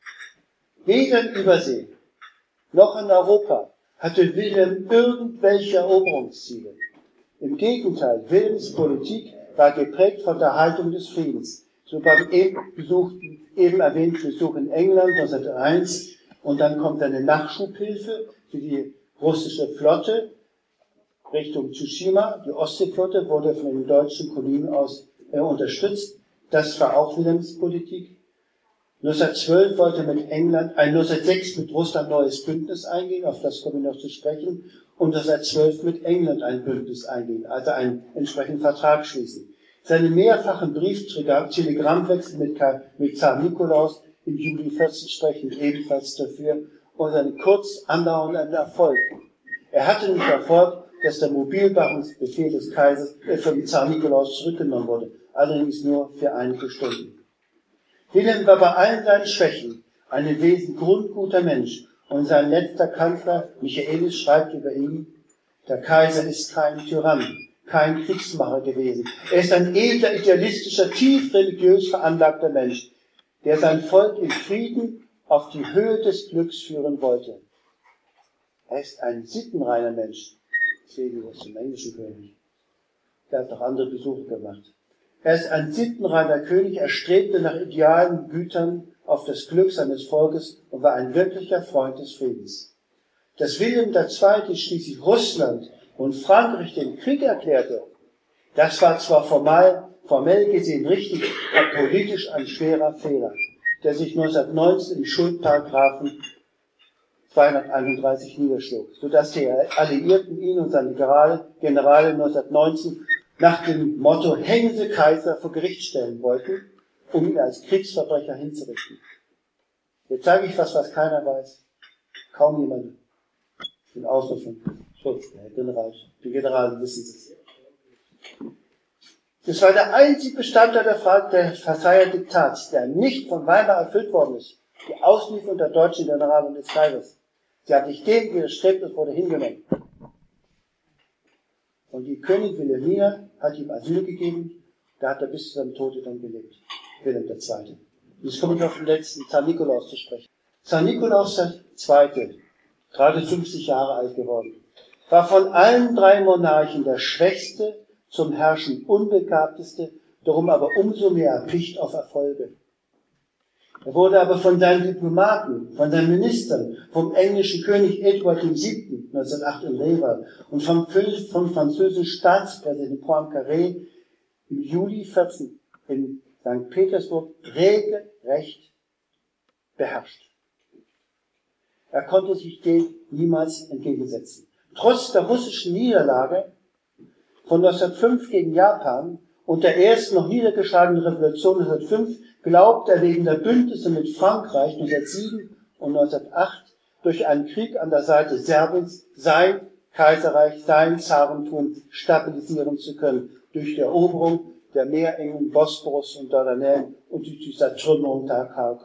Weder in Übersee noch in Europa hatte Wilhelm irgendwelche Eroberungsziele. Im Gegenteil, Wilhelms Politik war geprägt von der Haltung des Friedens. So beim eben, besuchten, eben erwähnten Besuch in England neunzehnhunderteins und dann kommt eine Nachschubhilfe für die russische Flotte Richtung Tsushima. Die Ostseeflotte wurde von den deutschen Kolonien aus äh, unterstützt. Das war auch Wilhelms Politik. neunzehnhundertzwölf wollte mit England, ein neunzehnhundertsechs mit Russland ein neues Bündnis eingehen, auf das komme ich noch zu sprechen, und neunzehnhundertzwölf mit England ein Bündnis eingehen, also einen entsprechenden Vertrag schließen. Seine mehrfachen Briefträger, Telegrammwechsel mit, mit Zar Nikolaus im Juli vierzehn sprechen ebenfalls dafür und seinen kurz andauernden Erfolg. Er hatte nicht verfolgt, dass der Mobilmachungsbefehl des Kaisers äh, von Zar Nikolaus zurückgenommen wurde, allerdings nur für einige Stunden. Wilhelm war bei allen seinen Schwächen ein im Wesen grundguter Mensch und sein letzter Kanzler Michaelis schreibt über ihn, der Kaiser ist kein Tyrann, kein Kriegsmacher gewesen. Er ist ein edler, idealistischer, tief religiös veranlagter Mensch, der sein Volk in Frieden auf die Höhe des Glücks führen wollte. Er ist ein sittenreiner Mensch. Deswegen ist er zum englischen König. Der hat noch andere Besuche gemacht. Er ist ein sittenreiner König, er strebte nach idealen Gütern auf das Glück seines Volkes und war ein wirklicher Freund des Friedens. Dass Wilhelm der Zweite schließlich Russland und Frankreich den Krieg erklärte, das war zwar formal, formell gesehen richtig, aber politisch ein schwerer Fehler, der sich neunzehnhundertneunzehn im Schuldparagraphen zweihunderteinunddreißig niederschlug, sodass die Alliierten ihn und seine Generale, Generale neunzehnhundertneunzehn nach dem Motto "Hängen Sie Kaiser" vor Gericht stellen wollten, um ihn als Kriegsverbrecher hinzurichten. Jetzt sage ich was, was keiner weiß. Kaum jemand. Ich bin ausrufen. Schutz, der General. Die Generalen wissen es. Das war der einzige Bestandteil der Frage der Versailler Diktats, der nicht von Weimar erfüllt worden ist. Die Auslieferung der deutschen Generale und des Kaisers. Sie hat nicht dem widerstrebt und wurde hingenommen. Und die Königin Wilhelmina hat ihm Asyl gegeben, da hat er bis zu seinem Tode dann gelebt. Wilhelm der Zweite. Jetzt komme ich auf den letzten, Zar Nikolaus, zu sprechen. Zar Nikolaus der Zweite, gerade fünfzig Jahre alt geworden, war von allen drei Monarchen der schwächste, zum Herrschen unbegabteste, darum aber umso mehr erpicht auf Erfolge. Er wurde aber von seinen Diplomaten, von seinen Ministern, vom englischen König Eduard der Siebte neunzehnhundertacht in Reval und vom, vom französischen Staatspräsidenten Poincaré im Juli vierzehn in Sankt Petersburg regelrecht beherrscht. Er konnte sich dem niemals entgegensetzen. Trotz der russischen Niederlage von neunzehnhundertfünf gegen Japan und der ersten noch niedergeschlagenen Revolution neunzehnhundertfünf glaubt er wegen der Bündnisse mit Frankreich neunzehnhundertsieben und neunzehnhundertacht durch einen Krieg an der Seite Serbiens sein Kaiserreich, sein Zarentum stabilisieren zu können, durch die Eroberung der Meerengen Bosporus und Dardanellen und durch die Zertrümmerung der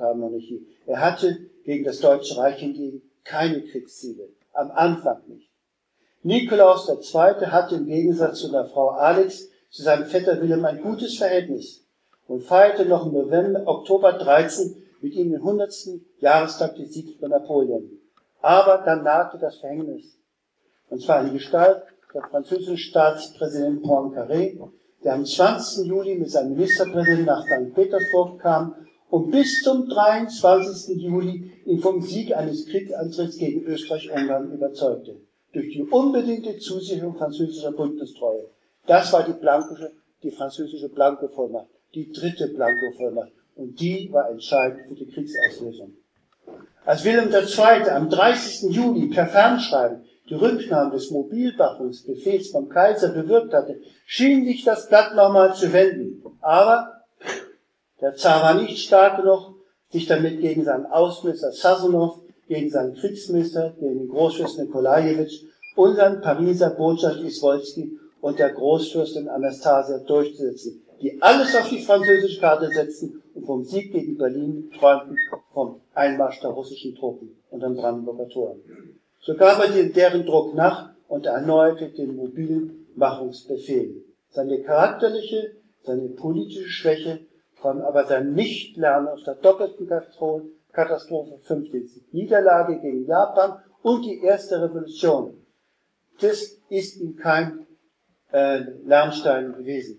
K K-Monarchie. Er hatte gegen das Deutsche Reich hingegen keine Kriegsziele, am Anfang nicht. Nikolaus der Zweite hatte im Gegensatz zu der Frau Alex zu seinem Vetter Wilhelm ein gutes Verhältnis und feierte noch im November, Oktober dreizehn mit ihm den hundertsten Jahrestag des Siegs über Napoleon. Aber dann nahte das Verhängnis. Und zwar in Gestalt der französischen Staatspräsident Poincaré, der am zwanzigsten Juli mit seinem Ministerpräsidenten nach Sankt Petersburg kam und bis zum dreiundzwanzigsten Juli ihn vom Sieg eines Kriegsantritts gegen Österreich-Ungarn überzeugte. Durch die unbedingte Zusicherung französischer Bündnistreue. Das war die, blankische, die französische Blankovollmacht, die dritte Blankovollmacht. Und die war entscheidend für die Kriegsauslösung. Als Wilhelm der Zweite am dreißigsten Juli per Fernschreiben die Rücknahme des Mobilmachungsbefehls vom Kaiser bewirkt hatte, schien sich das Blatt nochmal zu wenden. Aber der Zar war nicht stark genug, sich damit gegen seinen Außenminister Sassonow, gegen seinen Kriegsminister, den Großfürst Nikolajewitsch und seinen Pariser Botschafter Iswolski und der Großfürstin Anastasia durchzusetzen, die alles auf die französische Karte setzten und vom Sieg gegen Berlin träumten, vom Einmarsch der russischen Truppen und den Brandenburger Toren. So gab er deren Druck nach und erneuerte den Mobilmachungsbefehl. Seine charakterliche, seine politische Schwäche, vor allem aber sein Nichtlernen aus der doppelten Katastrophe fünfzehn, Niederlage gegen Japan und die erste Revolution, das ist ihm kein äh, Lernstein gewesen.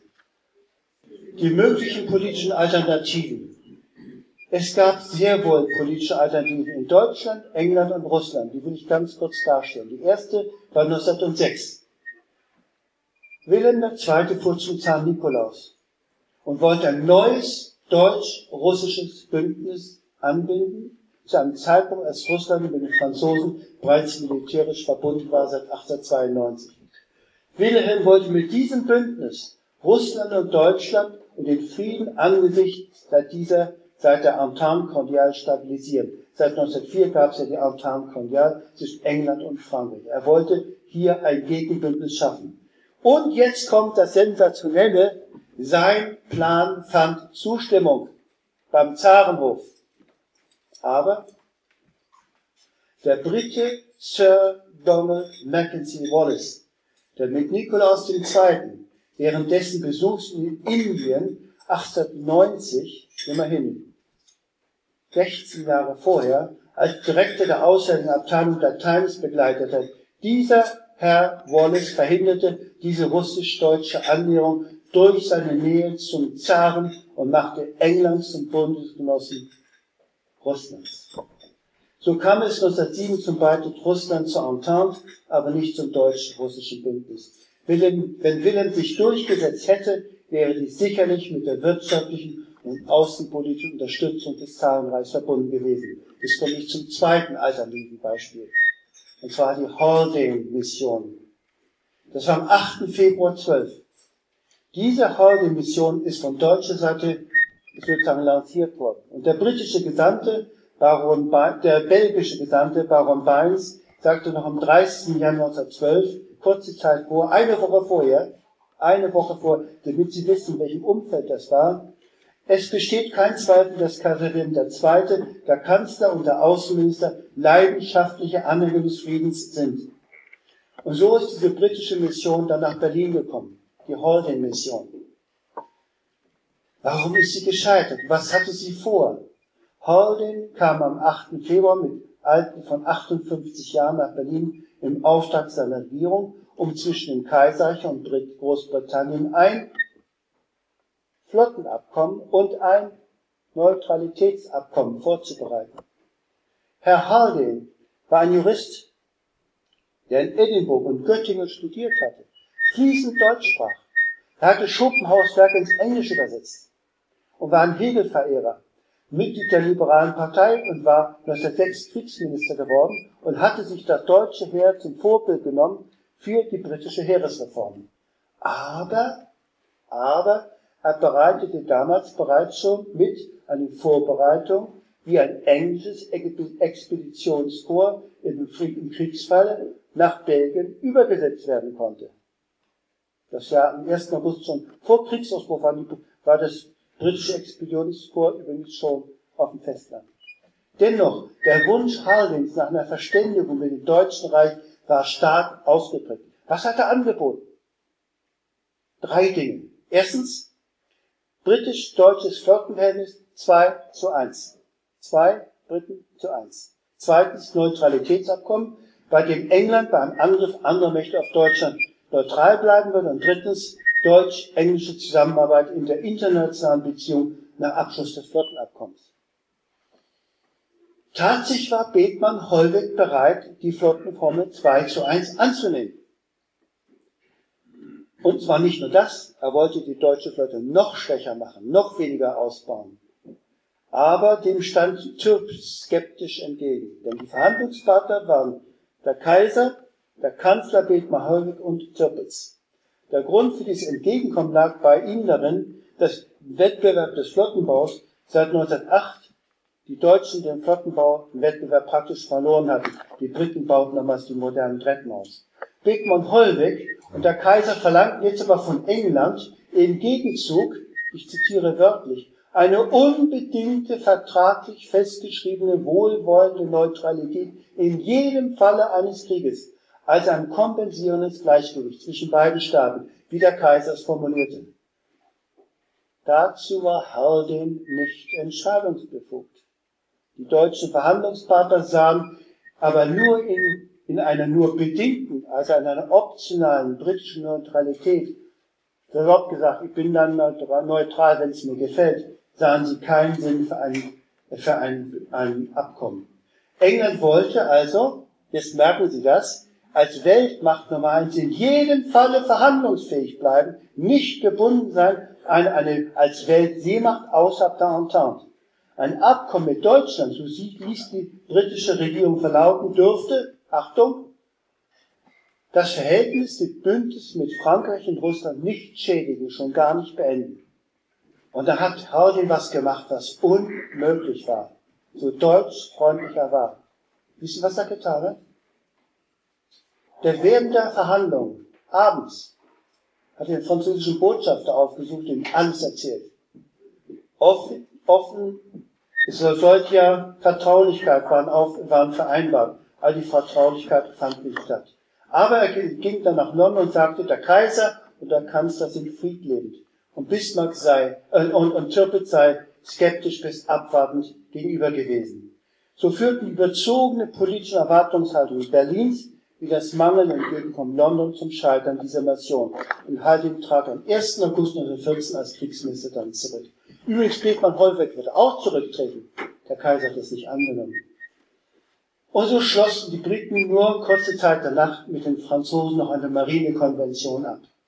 Die möglichen politischen Alternativen. Es gab sehr wohl politische Alternativen in Deutschland, England und Russland. Die will ich ganz kurz darstellen. Die erste war neunzehnhundertsechs. Wilhelm der Zweite fuhr zum Zar Nikolaus und wollte ein neues deutsch-russisches Bündnis anbinden, zu einem Zeitpunkt, als Russland mit den Franzosen bereits militärisch verbunden war seit achtzehnhundertzweiundneunzig. Wilhelm wollte mit diesem Bündnis Russland und Deutschland und den Frieden angesichts seit dieser seit der Entente Cordiale stabilisieren. Seit neunzehnhundertvier gab es ja die Entente Cordiale zwischen England und Frankreich. Er wollte hier ein Gegenbündnis schaffen. Und jetzt kommt das Sensationelle, sein Plan fand Zustimmung beim Zarenhof. Aber der Brite Sir Donald Mackenzie Wallace, der mit Nikolaus der Zweite während dessen Besuchs in Indien achtzehnhundertneunzig, immerhin sechzehn Jahre vorher, als Direktor der Auswärtigen Abteilung der Times begleitet hat. Dieser Herr Wallace verhinderte diese russisch-deutsche Annäherung durch seine Nähe zum Zaren und machte England zum Bundesgenossen Russlands. So kam es neunzehnhundertsieben zum Beitritt Russland zur Entente, aber nicht zum deutsch-russischen Bündnis. Wilhelm, wenn Wilhelm sich durchgesetzt hätte, wäre dies sicherlich mit der wirtschaftlichen und außenpolitischen Unterstützung des Zarenreichs verbunden gewesen. Jetzt komme ich zum zweiten alternativen Beispiel. Und zwar die Haldane-Mission. Das war am achten Februar zwölf. Diese Haldane-Mission ist von deutscher Seite sozusagen lanciert worden. Und der britische Gesandte, Baron Be der belgische Gesandte, Baron Bynes, sagte noch am dreißigsten Januar neunzehnhundertzwölf, kurze Zeit vor, eine Woche vorher, eine Woche vor, damit Sie wissen, in welchem Umfeld das war, es besteht kein Zweifel, dass Kaiser Wilhelm der Zweite., der Kanzler und der Außenminister leidenschaftliche Anhänger des Friedens sind. Und so ist diese britische Mission dann nach Berlin gekommen, die Haldane-Mission. Warum ist sie gescheitert? Was hatte sie vor? Haldane kam am achten Februar mit Alten von achtundfünfzig Jahren nach Berlin im Auftrag seiner Regierung, um zwischen dem Kaiserreich und Großbritannien ein Flottenabkommen und ein Neutralitätsabkommen vorzubereiten. Herr Haldane war ein Jurist, der in Edinburgh und Göttingen studiert hatte, fließend Deutsch sprach. Er hatte Schopenhauers Werke ins Englische übersetzt und war ein Hegel-Verehrer, Mitglied der Liberalen Partei und war neunzehnhundertsechs Kriegsminister geworden und hatte sich das deutsche Heer zum Vorbild genommen für die britische Heeresreform. Aber, aber, er bereitete damals bereits schon mit an die Vorbereitung, wie ein englisches Expeditionskorps im Kriegsfall nach Belgien übergesetzt werden konnte. Das Jahr am ersten August schon vor Kriegsausbruch war, die, war das britische Expeditionskorps übrigens schon auf dem Festland. Dennoch, der Wunsch Haldanes nach einer Verständigung mit dem Deutschen Reich war stark ausgeprägt. Was hat er angeboten? Drei Dinge. Erstens, britisch-deutsches Flottenverhältnis zwei zu eins. Zwei Briten zu eins. Zweitens, Neutralitätsabkommen, bei dem England beim Angriff anderer Mächte auf Deutschland neutral bleiben würde. Und drittens, deutsch-englische Zusammenarbeit in der internationalen Beziehung nach Abschluss des Flottenabkommens. Tatsächlich war Bethmann-Hollweg bereit, die Flottenformel zwei zu eins anzunehmen. Und zwar nicht nur das, er wollte die deutsche Flotte noch schwächer machen, noch weniger ausbauen. Aber dem stand Türpitz skeptisch entgegen, denn die Verhandlungspartner waren der Kaiser, der Kanzler Bethmann-Hollweg und Türpitz. Der Grund für dieses Entgegenkommen lag bei ihm darin, dass im Wettbewerb des Flottenbaus seit neunzehnhundertacht die Deutschen den Flottenbau im Wettbewerb praktisch verloren hatten. Die Briten bauten damals die modernen Treppen aus. Bethmann-Hollweg und der Kaiser verlangten jetzt aber von England im Gegenzug, ich zitiere wörtlich, eine unbedingte, vertraglich festgeschriebene, wohlwollende Neutralität in jedem Falle eines Krieges, also ein kompensierendes Gleichgewicht zwischen beiden Staaten, wie der Kaiser es formulierte. Dazu war Haldane nicht entscheidungsbefugt. Die deutschen Verhandlungspartner sahen aber nur in, in einer nur bedingten, also in einer optionalen britischen Neutralität, salopp gesagt, ich bin dann neutral, wenn es mir gefällt, sahen sie keinen Sinn für ein, für ein, ein Abkommen. England wollte also, jetzt merken Sie das, als Weltmacht Nummer eins in jedem Falle verhandlungsfähig bleiben, nicht gebunden sein an eine als Weltseemacht außerhalb der Entente. Ein Abkommen mit Deutschland, so ließ die britische Regierung verlauten, dürfte, Achtung, das Verhältnis des Bündnisses mit Frankreich und Russland nicht schädigen, schon gar nicht beenden. Und da hat Haldane was gemacht, was unmöglich war, so deutschfreundlich er war. Wissen Sie, was er getan hat? Der während der Verhandlungen, abends, hat den französischen Botschafter aufgesucht und ihm alles erzählt. Offen, offen, es sollte ja Vertraulichkeit waren, auf, waren vereinbart. All die Vertraulichkeit fand nicht statt. Aber er ging dann nach London und sagte, der Kaiser und der Kanzler sind friedlebend. Und Bismarck sei, äh, und, und Türpitz sei skeptisch bis abwartend gegenüber gewesen. So führten die überzogene politische Erwartungshaltung Berlins wie das mangelnde Entgegenkommen London zum Scheitern dieser Mission. Und Haldane trat am ersten August neunzehnhundertvierzehn als Kriegsminister dann zurück. Übrigens, Bethmann-Hollweg würde auch zurücktreten. Der Kaiser hat es nicht angenommen. Und so schlossen die Briten nur kurze Zeit danach mit den Franzosen noch eine Marinekonvention ab.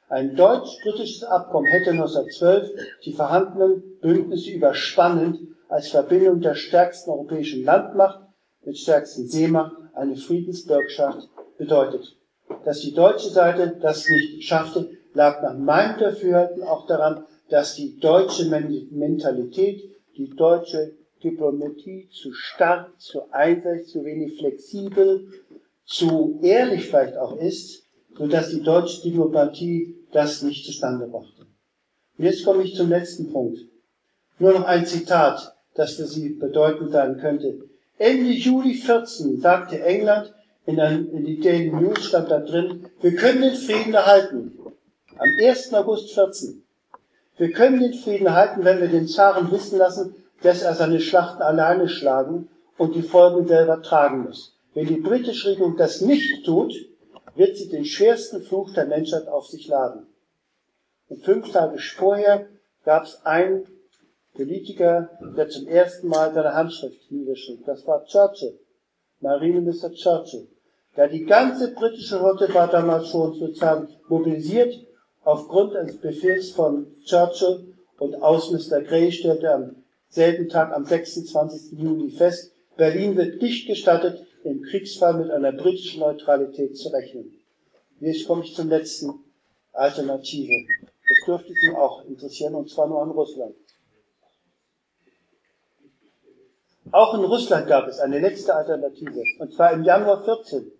Ein deutsch-britisches Abkommen hätte neunzehnhundertzwölf die vorhandenen Bündnisse überspannend als Verbindung der stärksten europäischen Landmacht mit stärksten Seemacht eine Friedensbürgschaft bedeutet. Dass die deutsche Seite das nicht schaffte, lag nach meinem Dafürhalten auch daran, dass die deutsche Mentalität, die deutsche Diplomatie zu stark, zu einseitig, zu wenig flexibel, zu ehrlich vielleicht auch ist, sodass die deutsche Diplomatie das nicht zustande brachte. Und jetzt komme ich zum letzten Punkt. Nur noch ein Zitat, das für Sie bedeutend sein könnte. Ende Juli vierzehn sagte England, in, ein, in die Daily News stand da drin, wir können den Frieden erhalten. Am ersten August vierzehn. Wir können den Frieden erhalten, wenn wir den Zaren wissen lassen, dass er seine Schlachten alleine schlagen und die Folgen selber tragen muss. Wenn die britische Regierung das nicht tut, wird sie den schwersten Fluch der Menschheit auf sich laden. Und fünf Tage vorher gab es einen Politiker, der zum ersten Mal seine Handschrift niederschrieb. Das war Churchill, Marineminister Churchill. Ja, die ganze britische Flotte war damals schon sozusagen mobilisiert aufgrund eines Befehls von Churchill, und Außenminister Grey stellte am selben Tag, am sechsundzwanzigsten Juli fest, Berlin wird nicht gestattet, im Kriegsfall mit einer britischen Neutralität zu rechnen. Jetzt komme ich zum letzten Alternative. Das dürfte Sie auch interessieren, und zwar nur an Russland. Auch in Russland gab es eine letzte Alternative, und zwar im Januar vierzehn.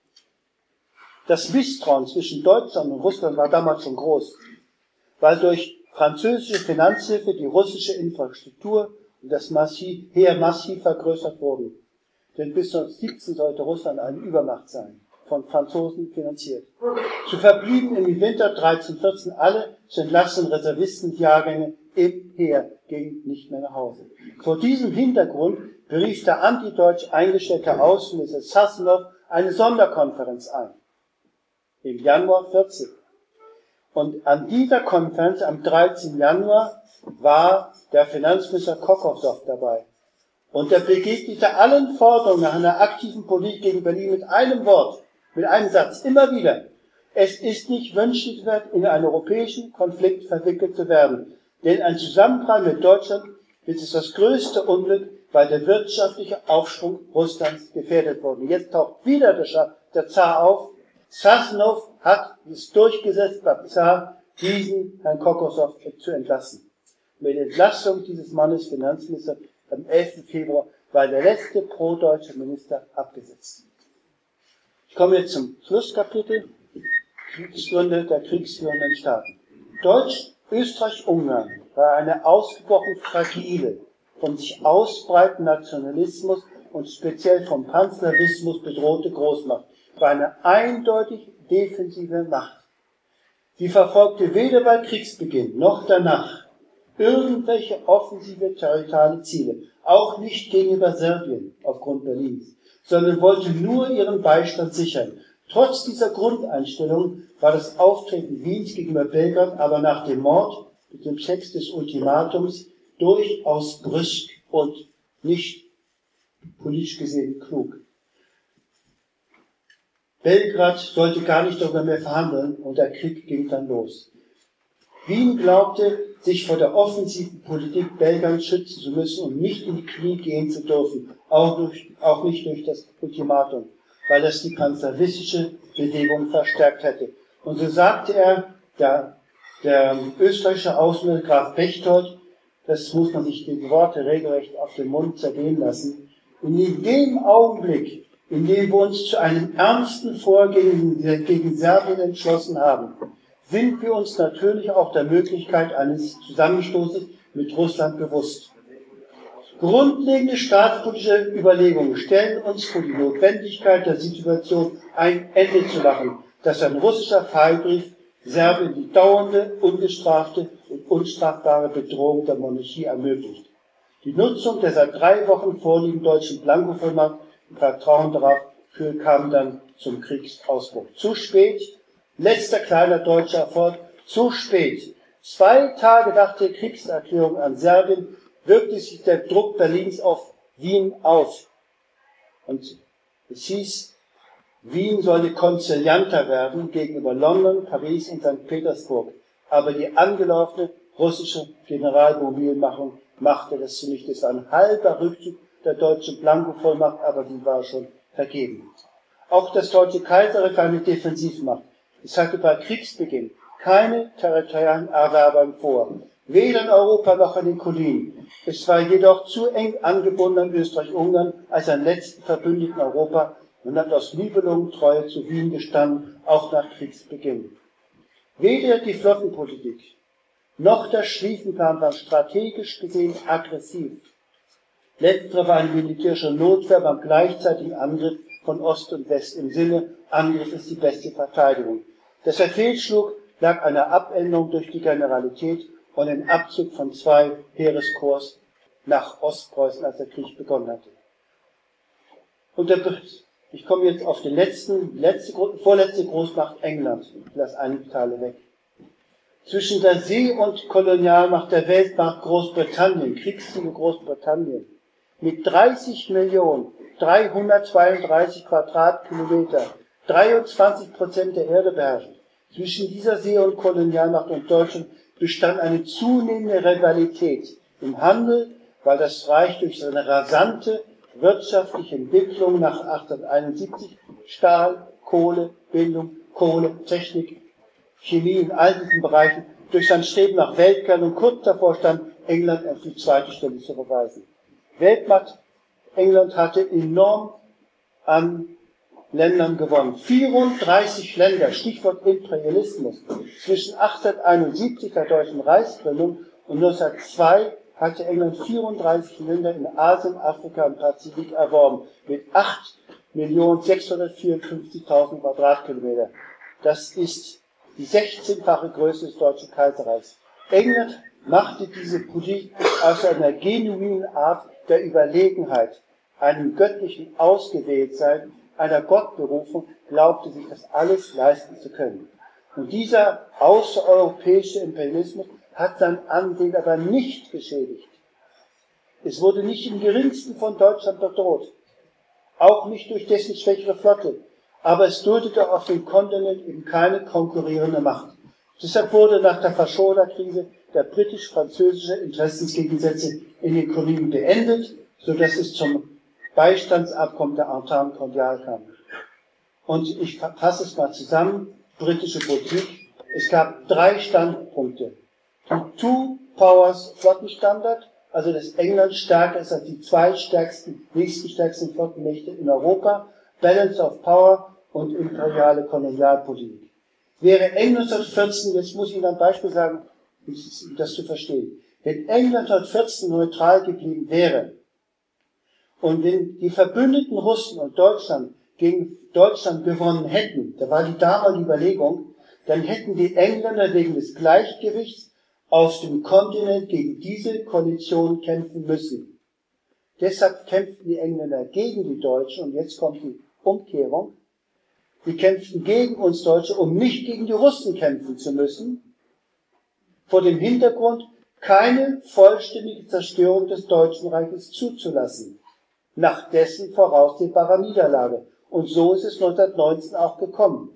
Das Misstrauen zwischen Deutschland und Russland war damals schon groß, weil durch französische Finanzhilfe die russische Infrastruktur und das massiv, Heer massiv vergrößert wurden. Denn bis neunzehnhundertsiebzehn sollte Russland eine Übermacht sein, von Franzosen finanziert. So verblieben im Winter dreizehn vierzehn alle zu entlassenen Reservistenjahrgänge im Heer, gingen nicht mehr nach Hause. Vor diesem Hintergrund berief der antideutsch eingestellte Außenminister Sassonow eine Sonderkonferenz ein. Im Januar vierzehn. Und an dieser Konferenz am dreizehnten Januar war der Finanzminister Kokosow dabei. Und er begegnete allen Forderungen nach einer aktiven Politik gegen Berlin mit einem Wort, mit einem Satz, immer wieder. Es ist nicht wünschenswert, in einen europäischen Konflikt verwickelt zu werden. Denn ein Zusammenprall mit Deutschland wird es das größte Unglück, weil der wirtschaftliche Aufschwung Russlands gefährdet wurde. Jetzt taucht wieder der, der Zar auf. Sassonow hat es durchgesetzt beim Zar, diesen Herrn Kokosow zu entlassen. Mit Entlassung dieses Mannes, Finanzminister, am elften Februar war der letzte pro-deutsche Minister abgesetzt. Ich komme jetzt zum Schlusskapitel, Kriegsgründe der kriegsführenden Staaten. Deutsch, Österreich, Ungarn war eine ausgebrochen fragile, von sich ausbreitenden Nationalismus und speziell vom Panslavismus bedrohte Großmacht, war eine eindeutig defensive Macht. Sie verfolgte weder bei Kriegsbeginn noch danach irgendwelche offensive territoriale Ziele, auch nicht gegenüber Serbien aufgrund Berlins, sondern wollte nur ihren Beistand sichern. Trotz dieser Grundeinstellung war das Auftreten Wiens gegenüber Belgrad aber nach dem Mord mit dem Text des Ultimatums durchaus brüsk und nicht politisch gesehen klug. Belgrad sollte gar nicht darüber mehr verhandeln, und der Krieg ging dann los. Wien glaubte, sich vor der offensiven Politik Belgrads schützen zu müssen und nicht in die Knie gehen zu dürfen, auch, durch, auch nicht durch das Ultimatum, weil das die panslavistische Bewegung verstärkt hätte. Und so sagte er, der, der österreichische Außenminister Graf Bechtold, das muss man sich die Worte regelrecht auf den Mund zergehen lassen, und in dem Augenblick, in dem wir uns zu einem ernsten Vorgehen gegen Serbien entschlossen haben, sind wir uns natürlich auch der Möglichkeit eines Zusammenstoßes mit Russland bewusst. Grundlegende staatspolitische Überlegungen stellen uns vor die Notwendigkeit der Situation ein Ende zu machen, dass ein russischer Fallbrief Serbien die dauernde, ungestrafte und unstrafbare Bedrohung der Monarchie ermöglicht. Die Nutzung der seit drei Wochen vorliegenden deutschen Blankovollmacht im Vertrauen darauf kam dann zum Kriegsausbruch. Zu spät. Letzter kleiner deutscher Erfolg, zu spät. Zwei Tage nach der Kriegserklärung an Serbien wirkte sich der Druck Berlins auf Wien aus. Und es hieß, Wien sollte konzilianter werden gegenüber London, Paris und Sankt Petersburg. Aber die angelaufene russische Generalmobilmachung machte das zunichte. Es war ein halber Rückzug der deutschen Blankovollmacht, aber die war schon vergeben. Auch das Deutsche Kaiserreich war eine Defensivmacht. Es hatte bei Kriegsbeginn keine territorialen Erwerbern vor, weder in Europa noch in den Kolonien. Es war jedoch zu eng angebunden an Österreich-Ungarn als einen letzten Verbündeten Europa und hat aus Nibelungentreue zu Wien gestanden, auch nach Kriegsbeginn. Weder die Flottenpolitik noch der Schlieffenplan waren strategisch gesehen aggressiv. Letztere war eine militärische Notwehr beim gleichzeitigen Angriff von Ost und West im Sinne, Angriff ist die beste Verteidigung. Dass er fehlschlug, lag an der Abänderung durch die Generalität und den Abzug von zwei Heereskorps nach Ostpreußen, als der Krieg begonnen hatte. Und der, ich komme jetzt auf den letzten, letzte, vorletzte Großmacht England. Ich lasse einige Teile weg. Zwischen der See- und Kolonialmacht der Weltmacht Großbritannien, Kriegszüge Großbritannien, mit dreißig Millionen dreihundertzweiunddreißig Quadratkilometer, dreiundzwanzig Prozent der Erde beherrschen. Zwischen dieser See- und Kolonialmacht und Deutschland bestand eine zunehmende Rivalität im Handel, weil das Reich durch seine rasante wirtschaftliche Entwicklung nach achtzehnhunderteinundsiebzig Stahl, Kohle, Bildung, Kohle, Technik, Chemie in all diesen Bereichen durch sein Streben nach Weltklärung kurz davor stand, England auf die zweite Stelle zu verweisen. Weltmacht England hatte enorm an Ländern gewonnen. vierunddreißig Länder, Stichwort Imperialismus. Zwischen achtzehnhunderteinundsiebzig, der deutschen Reichsgründung, und neunzehnhundertzwei hatte England vierunddreißig Länder in Asien, Afrika und Pazifik erworben, mit acht Millionen sechshundertvierundfünfzigtausend Quadratkilometer. Das ist die sechzehnfache Größe des Deutschen Kaiserreichs. England machte diese Politik aus einer genuinen Art der Überlegenheit, einem göttlichen Ausgewähltsein, einer Gottberufung, glaubte sich das alles leisten zu können. Und dieser außereuropäische Imperialismus hat sein Ansehen aber nicht geschädigt. Es wurde nicht im geringsten von Deutschland bedroht, auch nicht durch dessen schwächere Flotte, aber es duldete auf dem Kontinent eben keine konkurrierende Macht. Deshalb wurde nach der Faschoda-Krise der britisch-französische Interessensgegensätze in den Kolonien beendet, sodass es zum Beistandsabkommen der Entente Cordiale kam. Und ich fasse es mal zusammen, britische Politik. Es gab drei Standpunkte. Die Two-Powers-Flottenstandard, also dass England stärker ist als die zwei stärksten, nächsten stärksten Flottenmächte in Europa, Balance of Power und imperiale Kolonialpolitik. Wäre England neunzehnhundertvierzehn, jetzt muss ich Ihnen ein Beispiel sagen, um das zu verstehen. Wenn England neunzehnhundertvierzehn neutral geblieben wäre, und wenn die verbündeten Russen und Deutschland gegen Deutschland gewonnen hätten, da war die damalige Überlegung, dann hätten die Engländer wegen des Gleichgewichts auf dem Kontinent gegen diese Koalition kämpfen müssen. Deshalb kämpften die Engländer gegen die Deutschen, und jetzt kommt die Umkehrung. Die kämpften gegen uns Deutsche, um nicht gegen die Russen kämpfen zu müssen, vor dem Hintergrund, keine vollständige Zerstörung des Deutschen Reiches zuzulassen, nach dessen voraussehbarer Niederlage. Und so ist es neunzehnhundertneunzehn auch gekommen.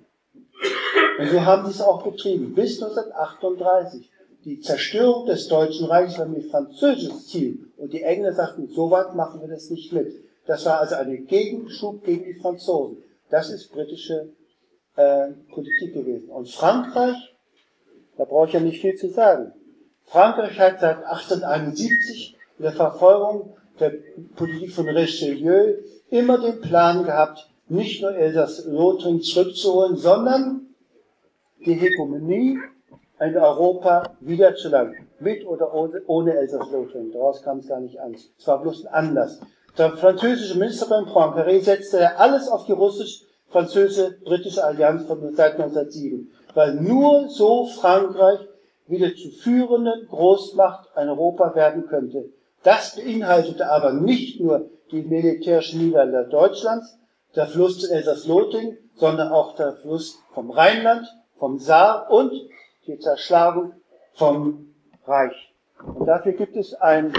Und so haben sie es auch betrieben, bis neunzehnhundertachtunddreißig. Die Zerstörung des Deutschen Reiches war ein französisches Ziel. Und die Engländer sagten, so weit machen wir das nicht mit. Das war also ein Gegenschub gegen die Franzosen. Das ist britische äh, Politik gewesen. Und Frankreich, da brauche ich ja nicht viel zu sagen. Frankreich hat seit achtzehnhunderteinundsiebzig in der Verfolgung der Politik von Richelieu immer den Plan gehabt, nicht nur Elsass-Lothringen zurückzuholen, sondern die Hegemonie in Europa wiederzulangen. Mit oder ohne Elsass-Lothringen. Daraus kam es gar nicht an. Es war bloß ein Anlass. Der französische Ministerpräsident Poincaré setzte ja alles auf die russisch-französische-britische Allianz von seit neunzehnhundertsieben. Weil nur so Frankreich wieder zu führenden Großmacht in Europa werden könnte. Das beinhaltete aber nicht nur die militärische Niederlage Deutschlands, der Fluss zu Elsass-Lothringen, sondern auch der Fluss vom Rheinland, vom Saar und die Zerschlagung vom Reich. Und dafür gibt es ein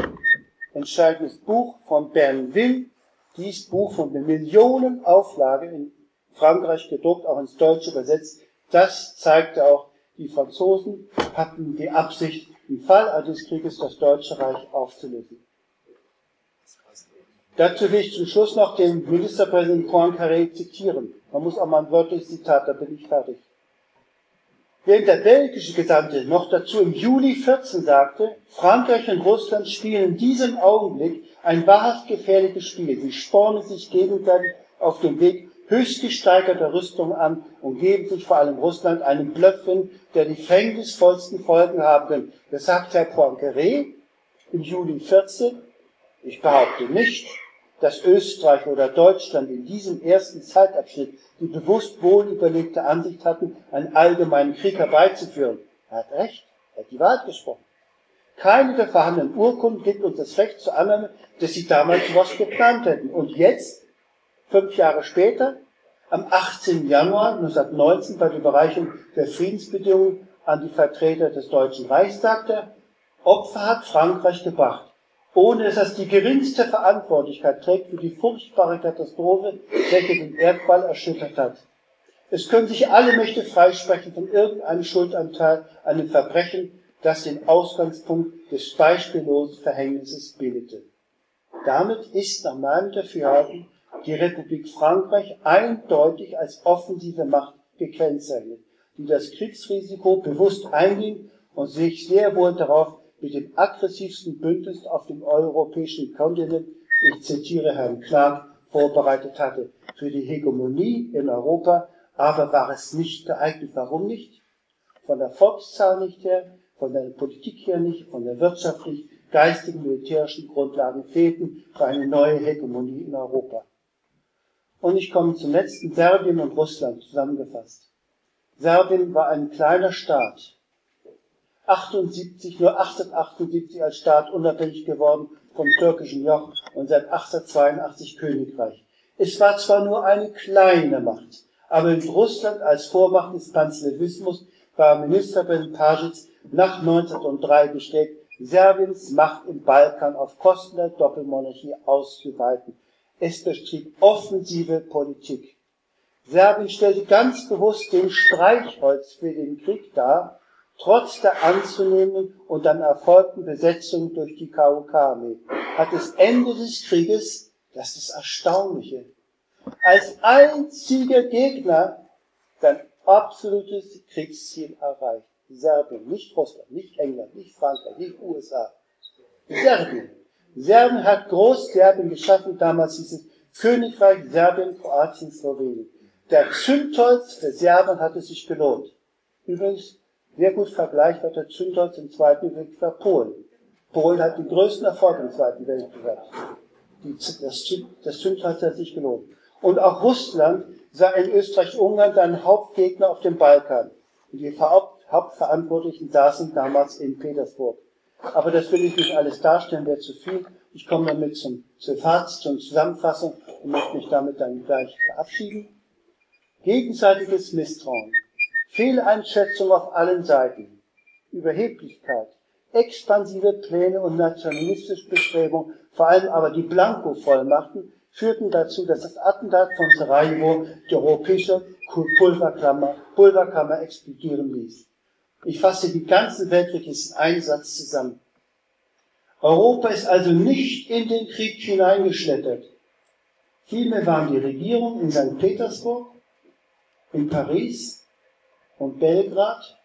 entscheidendes Buch von Bernville, dieses Buch von der Millionenauflage in Frankreich gedruckt, auch ins Deutsche übersetzt. Das zeigte auch, die Franzosen hatten die Absicht, im Fall eines Krieges das Deutsche Reich aufzulösen. Dazu will ich zum Schluss noch den Ministerpräsidenten Poincaré zitieren. Man muss auch mal ein wörtliches Zitat, da bin ich fertig. Während der belgische Gesandte noch dazu im Juli vierzehn sagte, Frankreich und Russland spielen in diesem Augenblick ein wahrhaft gefährliches Spiel. Sie spornen sich gegenseitig auf dem Weg höchst gesteigerter Rüstung an und geben sich vor allem Russland einen Bluff hin, der die verhängnisvollsten Folgen haben kann. Das sagt Herr Poincaré im Juli vierzehn. Ich behaupte nicht, dass Österreich oder Deutschland in diesem ersten Zeitabschnitt die bewusst wohlüberlegte Ansicht hatten, einen allgemeinen Krieg herbeizuführen. Er hat recht, er hat die Wahrheit gesprochen. Keine der vorhandenen Urkunden gibt uns das Recht zur Annahme, dass sie damals sowas geplant hätten. Und jetzt, fünf Jahre später, am achtzehnten Januar neunzehnhundertneunzehn, bei der Überreichung der Friedensbedingungen an die Vertreter des Deutschen Reichs, sagte er, Opfer hat Frankreich gebracht, ohne dass es die geringste Verantwortlichkeit trägt für die furchtbare Katastrophe, welche den Erdball erschüttert hat. Es können sich alle Mächte freisprechen von irgendeinem Schuldanteil an dem Verbrechen, das den Ausgangspunkt des beispiellosen Verhängnisses bildete. Damit ist nach meinem Dafürhalten die Republik Frankreich eindeutig als offensive Macht gekennzeichnet, die das Kriegsrisiko bewusst einging und sich sehr wohl darauf mit dem aggressivsten Bündnis auf dem europäischen Kontinent, ich zitiere Herrn Clark, vorbereitet hatte für die Hegemonie in Europa, aber war es nicht geeignet. Warum nicht? Von der Volkszahl nicht her, von der Politik her nicht, von der wirtschaftlich, geistigen, militärischen Grundlagen fehlten für eine neue Hegemonie in Europa. Und ich komme zum letzten, Serbien und Russland zusammengefasst. Serbien war ein kleiner Staat, achtundsiebzig, nur achtzehnhundertachtundsiebzig als Staat unabhängig geworden vom türkischen Joch und seit achtzehnhundertzweiundachtzig Königreich. Es war zwar nur eine kleine Macht, aber in Russland als Vormacht des Panslavismus war Ministerpräsident Pajic nach neunzehnhundertdrei bestrebt, Serbiens Macht im Balkan auf Kosten der Doppelmonarchie auszuweiten. Es betrieb offensive Politik. Serbien stellte ganz bewusst den Streichholz für den Krieg dar, trotz der anzunehmenden und dann erfolgten Besetzung durch die K U K-Armee, hat das Ende des Krieges, das ist das Erstaunliche, als einziger Gegner sein absolutes Kriegsziel erreicht. Serbien, nicht Russland, nicht England, nicht Frankreich, nicht U S A. Serbien. Serbien hat Großserbien geschaffen, damals hieß es Königreich Serbien, Kroatien, Slowenien. Der Zündholz für Serbien hat es sich gelohnt. Übrigens, sehr gut vergleichbar der Zündholz im Zweiten Weltkrieg war Polen. Polen hat den größten Erfolg im Zweiten Weltkrieg gehabt. Die, das, das Zündholz hat sich gelohnt. Und auch Russland sah in Österreich-Ungarn seinen Hauptgegner auf dem Balkan. Und die Hauptverantwortlichen saßen damals in Petersburg. Aber das will ich nicht alles darstellen, wäre zu viel. Ich komme damit zum, zum Fazit, zur Zusammenfassung und möchte mich damit dann gleich verabschieden. Gegenseitiges Misstrauen, Fehleinschätzung auf allen Seiten, Überheblichkeit, expansive Pläne und nationalistische Bestrebungen, vor allem aber die Blanko-Vollmachten, führten dazu, dass das Attentat von Sarajevo die europäische Pulverkammer, Pulverkammer explodieren ließ. Ich fasse die ganzen Weltkriege in einen Satz zusammen. Europa ist also nicht in den Krieg hineingeschlittert. Vielmehr waren die Regierungen in Sankt Petersburg, in Paris und Belgrad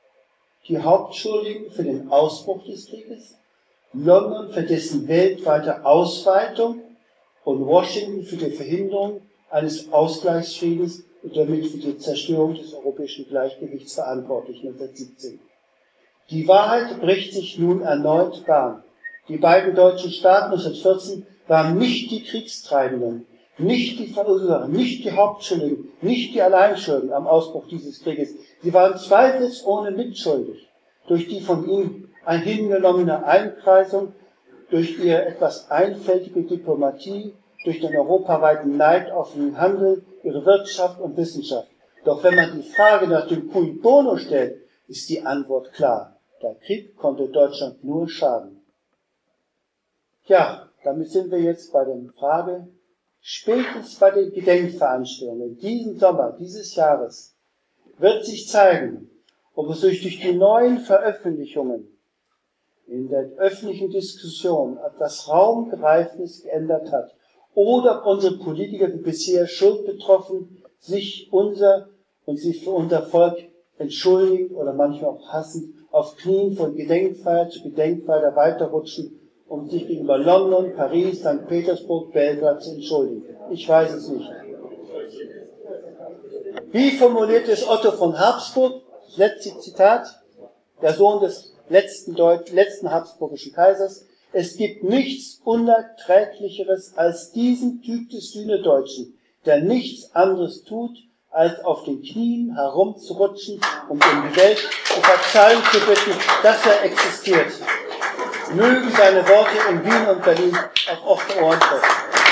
die Hauptschuldigen für den Ausbruch des Krieges, London für dessen weltweite Ausweitung und Washington für die Verhinderung eines Ausgleichsfriedens und damit für die Zerstörung des europäischen Gleichgewichts verantwortlich neunzehnhundertsiebzehn. Die Wahrheit bricht sich nun erneut Bahn. Die beiden deutschen Staaten neunzehnhundertvierzehn waren nicht die Kriegstreibenden, nicht die Verursacher, nicht die Hauptschuldigen, nicht die Alleinschuldigen am Ausbruch dieses Krieges. Sie waren zweifelsohne mitschuldig durch die von ihnen hingenommene Einkreisung, durch ihre etwas einfältige Diplomatie, durch den europaweiten Neid auf den Handel, ihre Wirtschaft und Wissenschaft. Doch wenn man die Frage nach dem Cui Bono stellt, ist die Antwort klar. Der Krieg konnte Deutschland nur schaden. Ja, damit sind wir jetzt bei der Frage, spätestens bei den Gedenkveranstaltungen diesen Sommer, dieses Jahres, wird sich zeigen, ob es sich durch die neuen Veröffentlichungen in der öffentlichen Diskussion das Raumgreifnis geändert hat oder ob unsere Politiker wie bisher schuldbetroffen sich unser und sich für unser Volk entschuldigen oder manchmal auch hassen, auf Knien von Gedenkfeier zu Gedenkfeier weiterrutschen, um sich gegenüber London, Paris, Sankt Petersburg, Belgrad zu entschuldigen. Ich weiß es nicht. Wie formuliert es Otto von Habsburg? Letztes Zitat, der Sohn des letzten, Deut- letzten habsburgischen Kaisers. Es gibt nichts Unerträglicheres als diesen Typ des Sühnedeutschen, der nichts anderes tut, als auf den Knien herumzurutschen, um in die Welt um Verzeihung zu bitten, dass er existiert. Mögen seine Worte in Wien und Berlin auf offene Ohren treffen.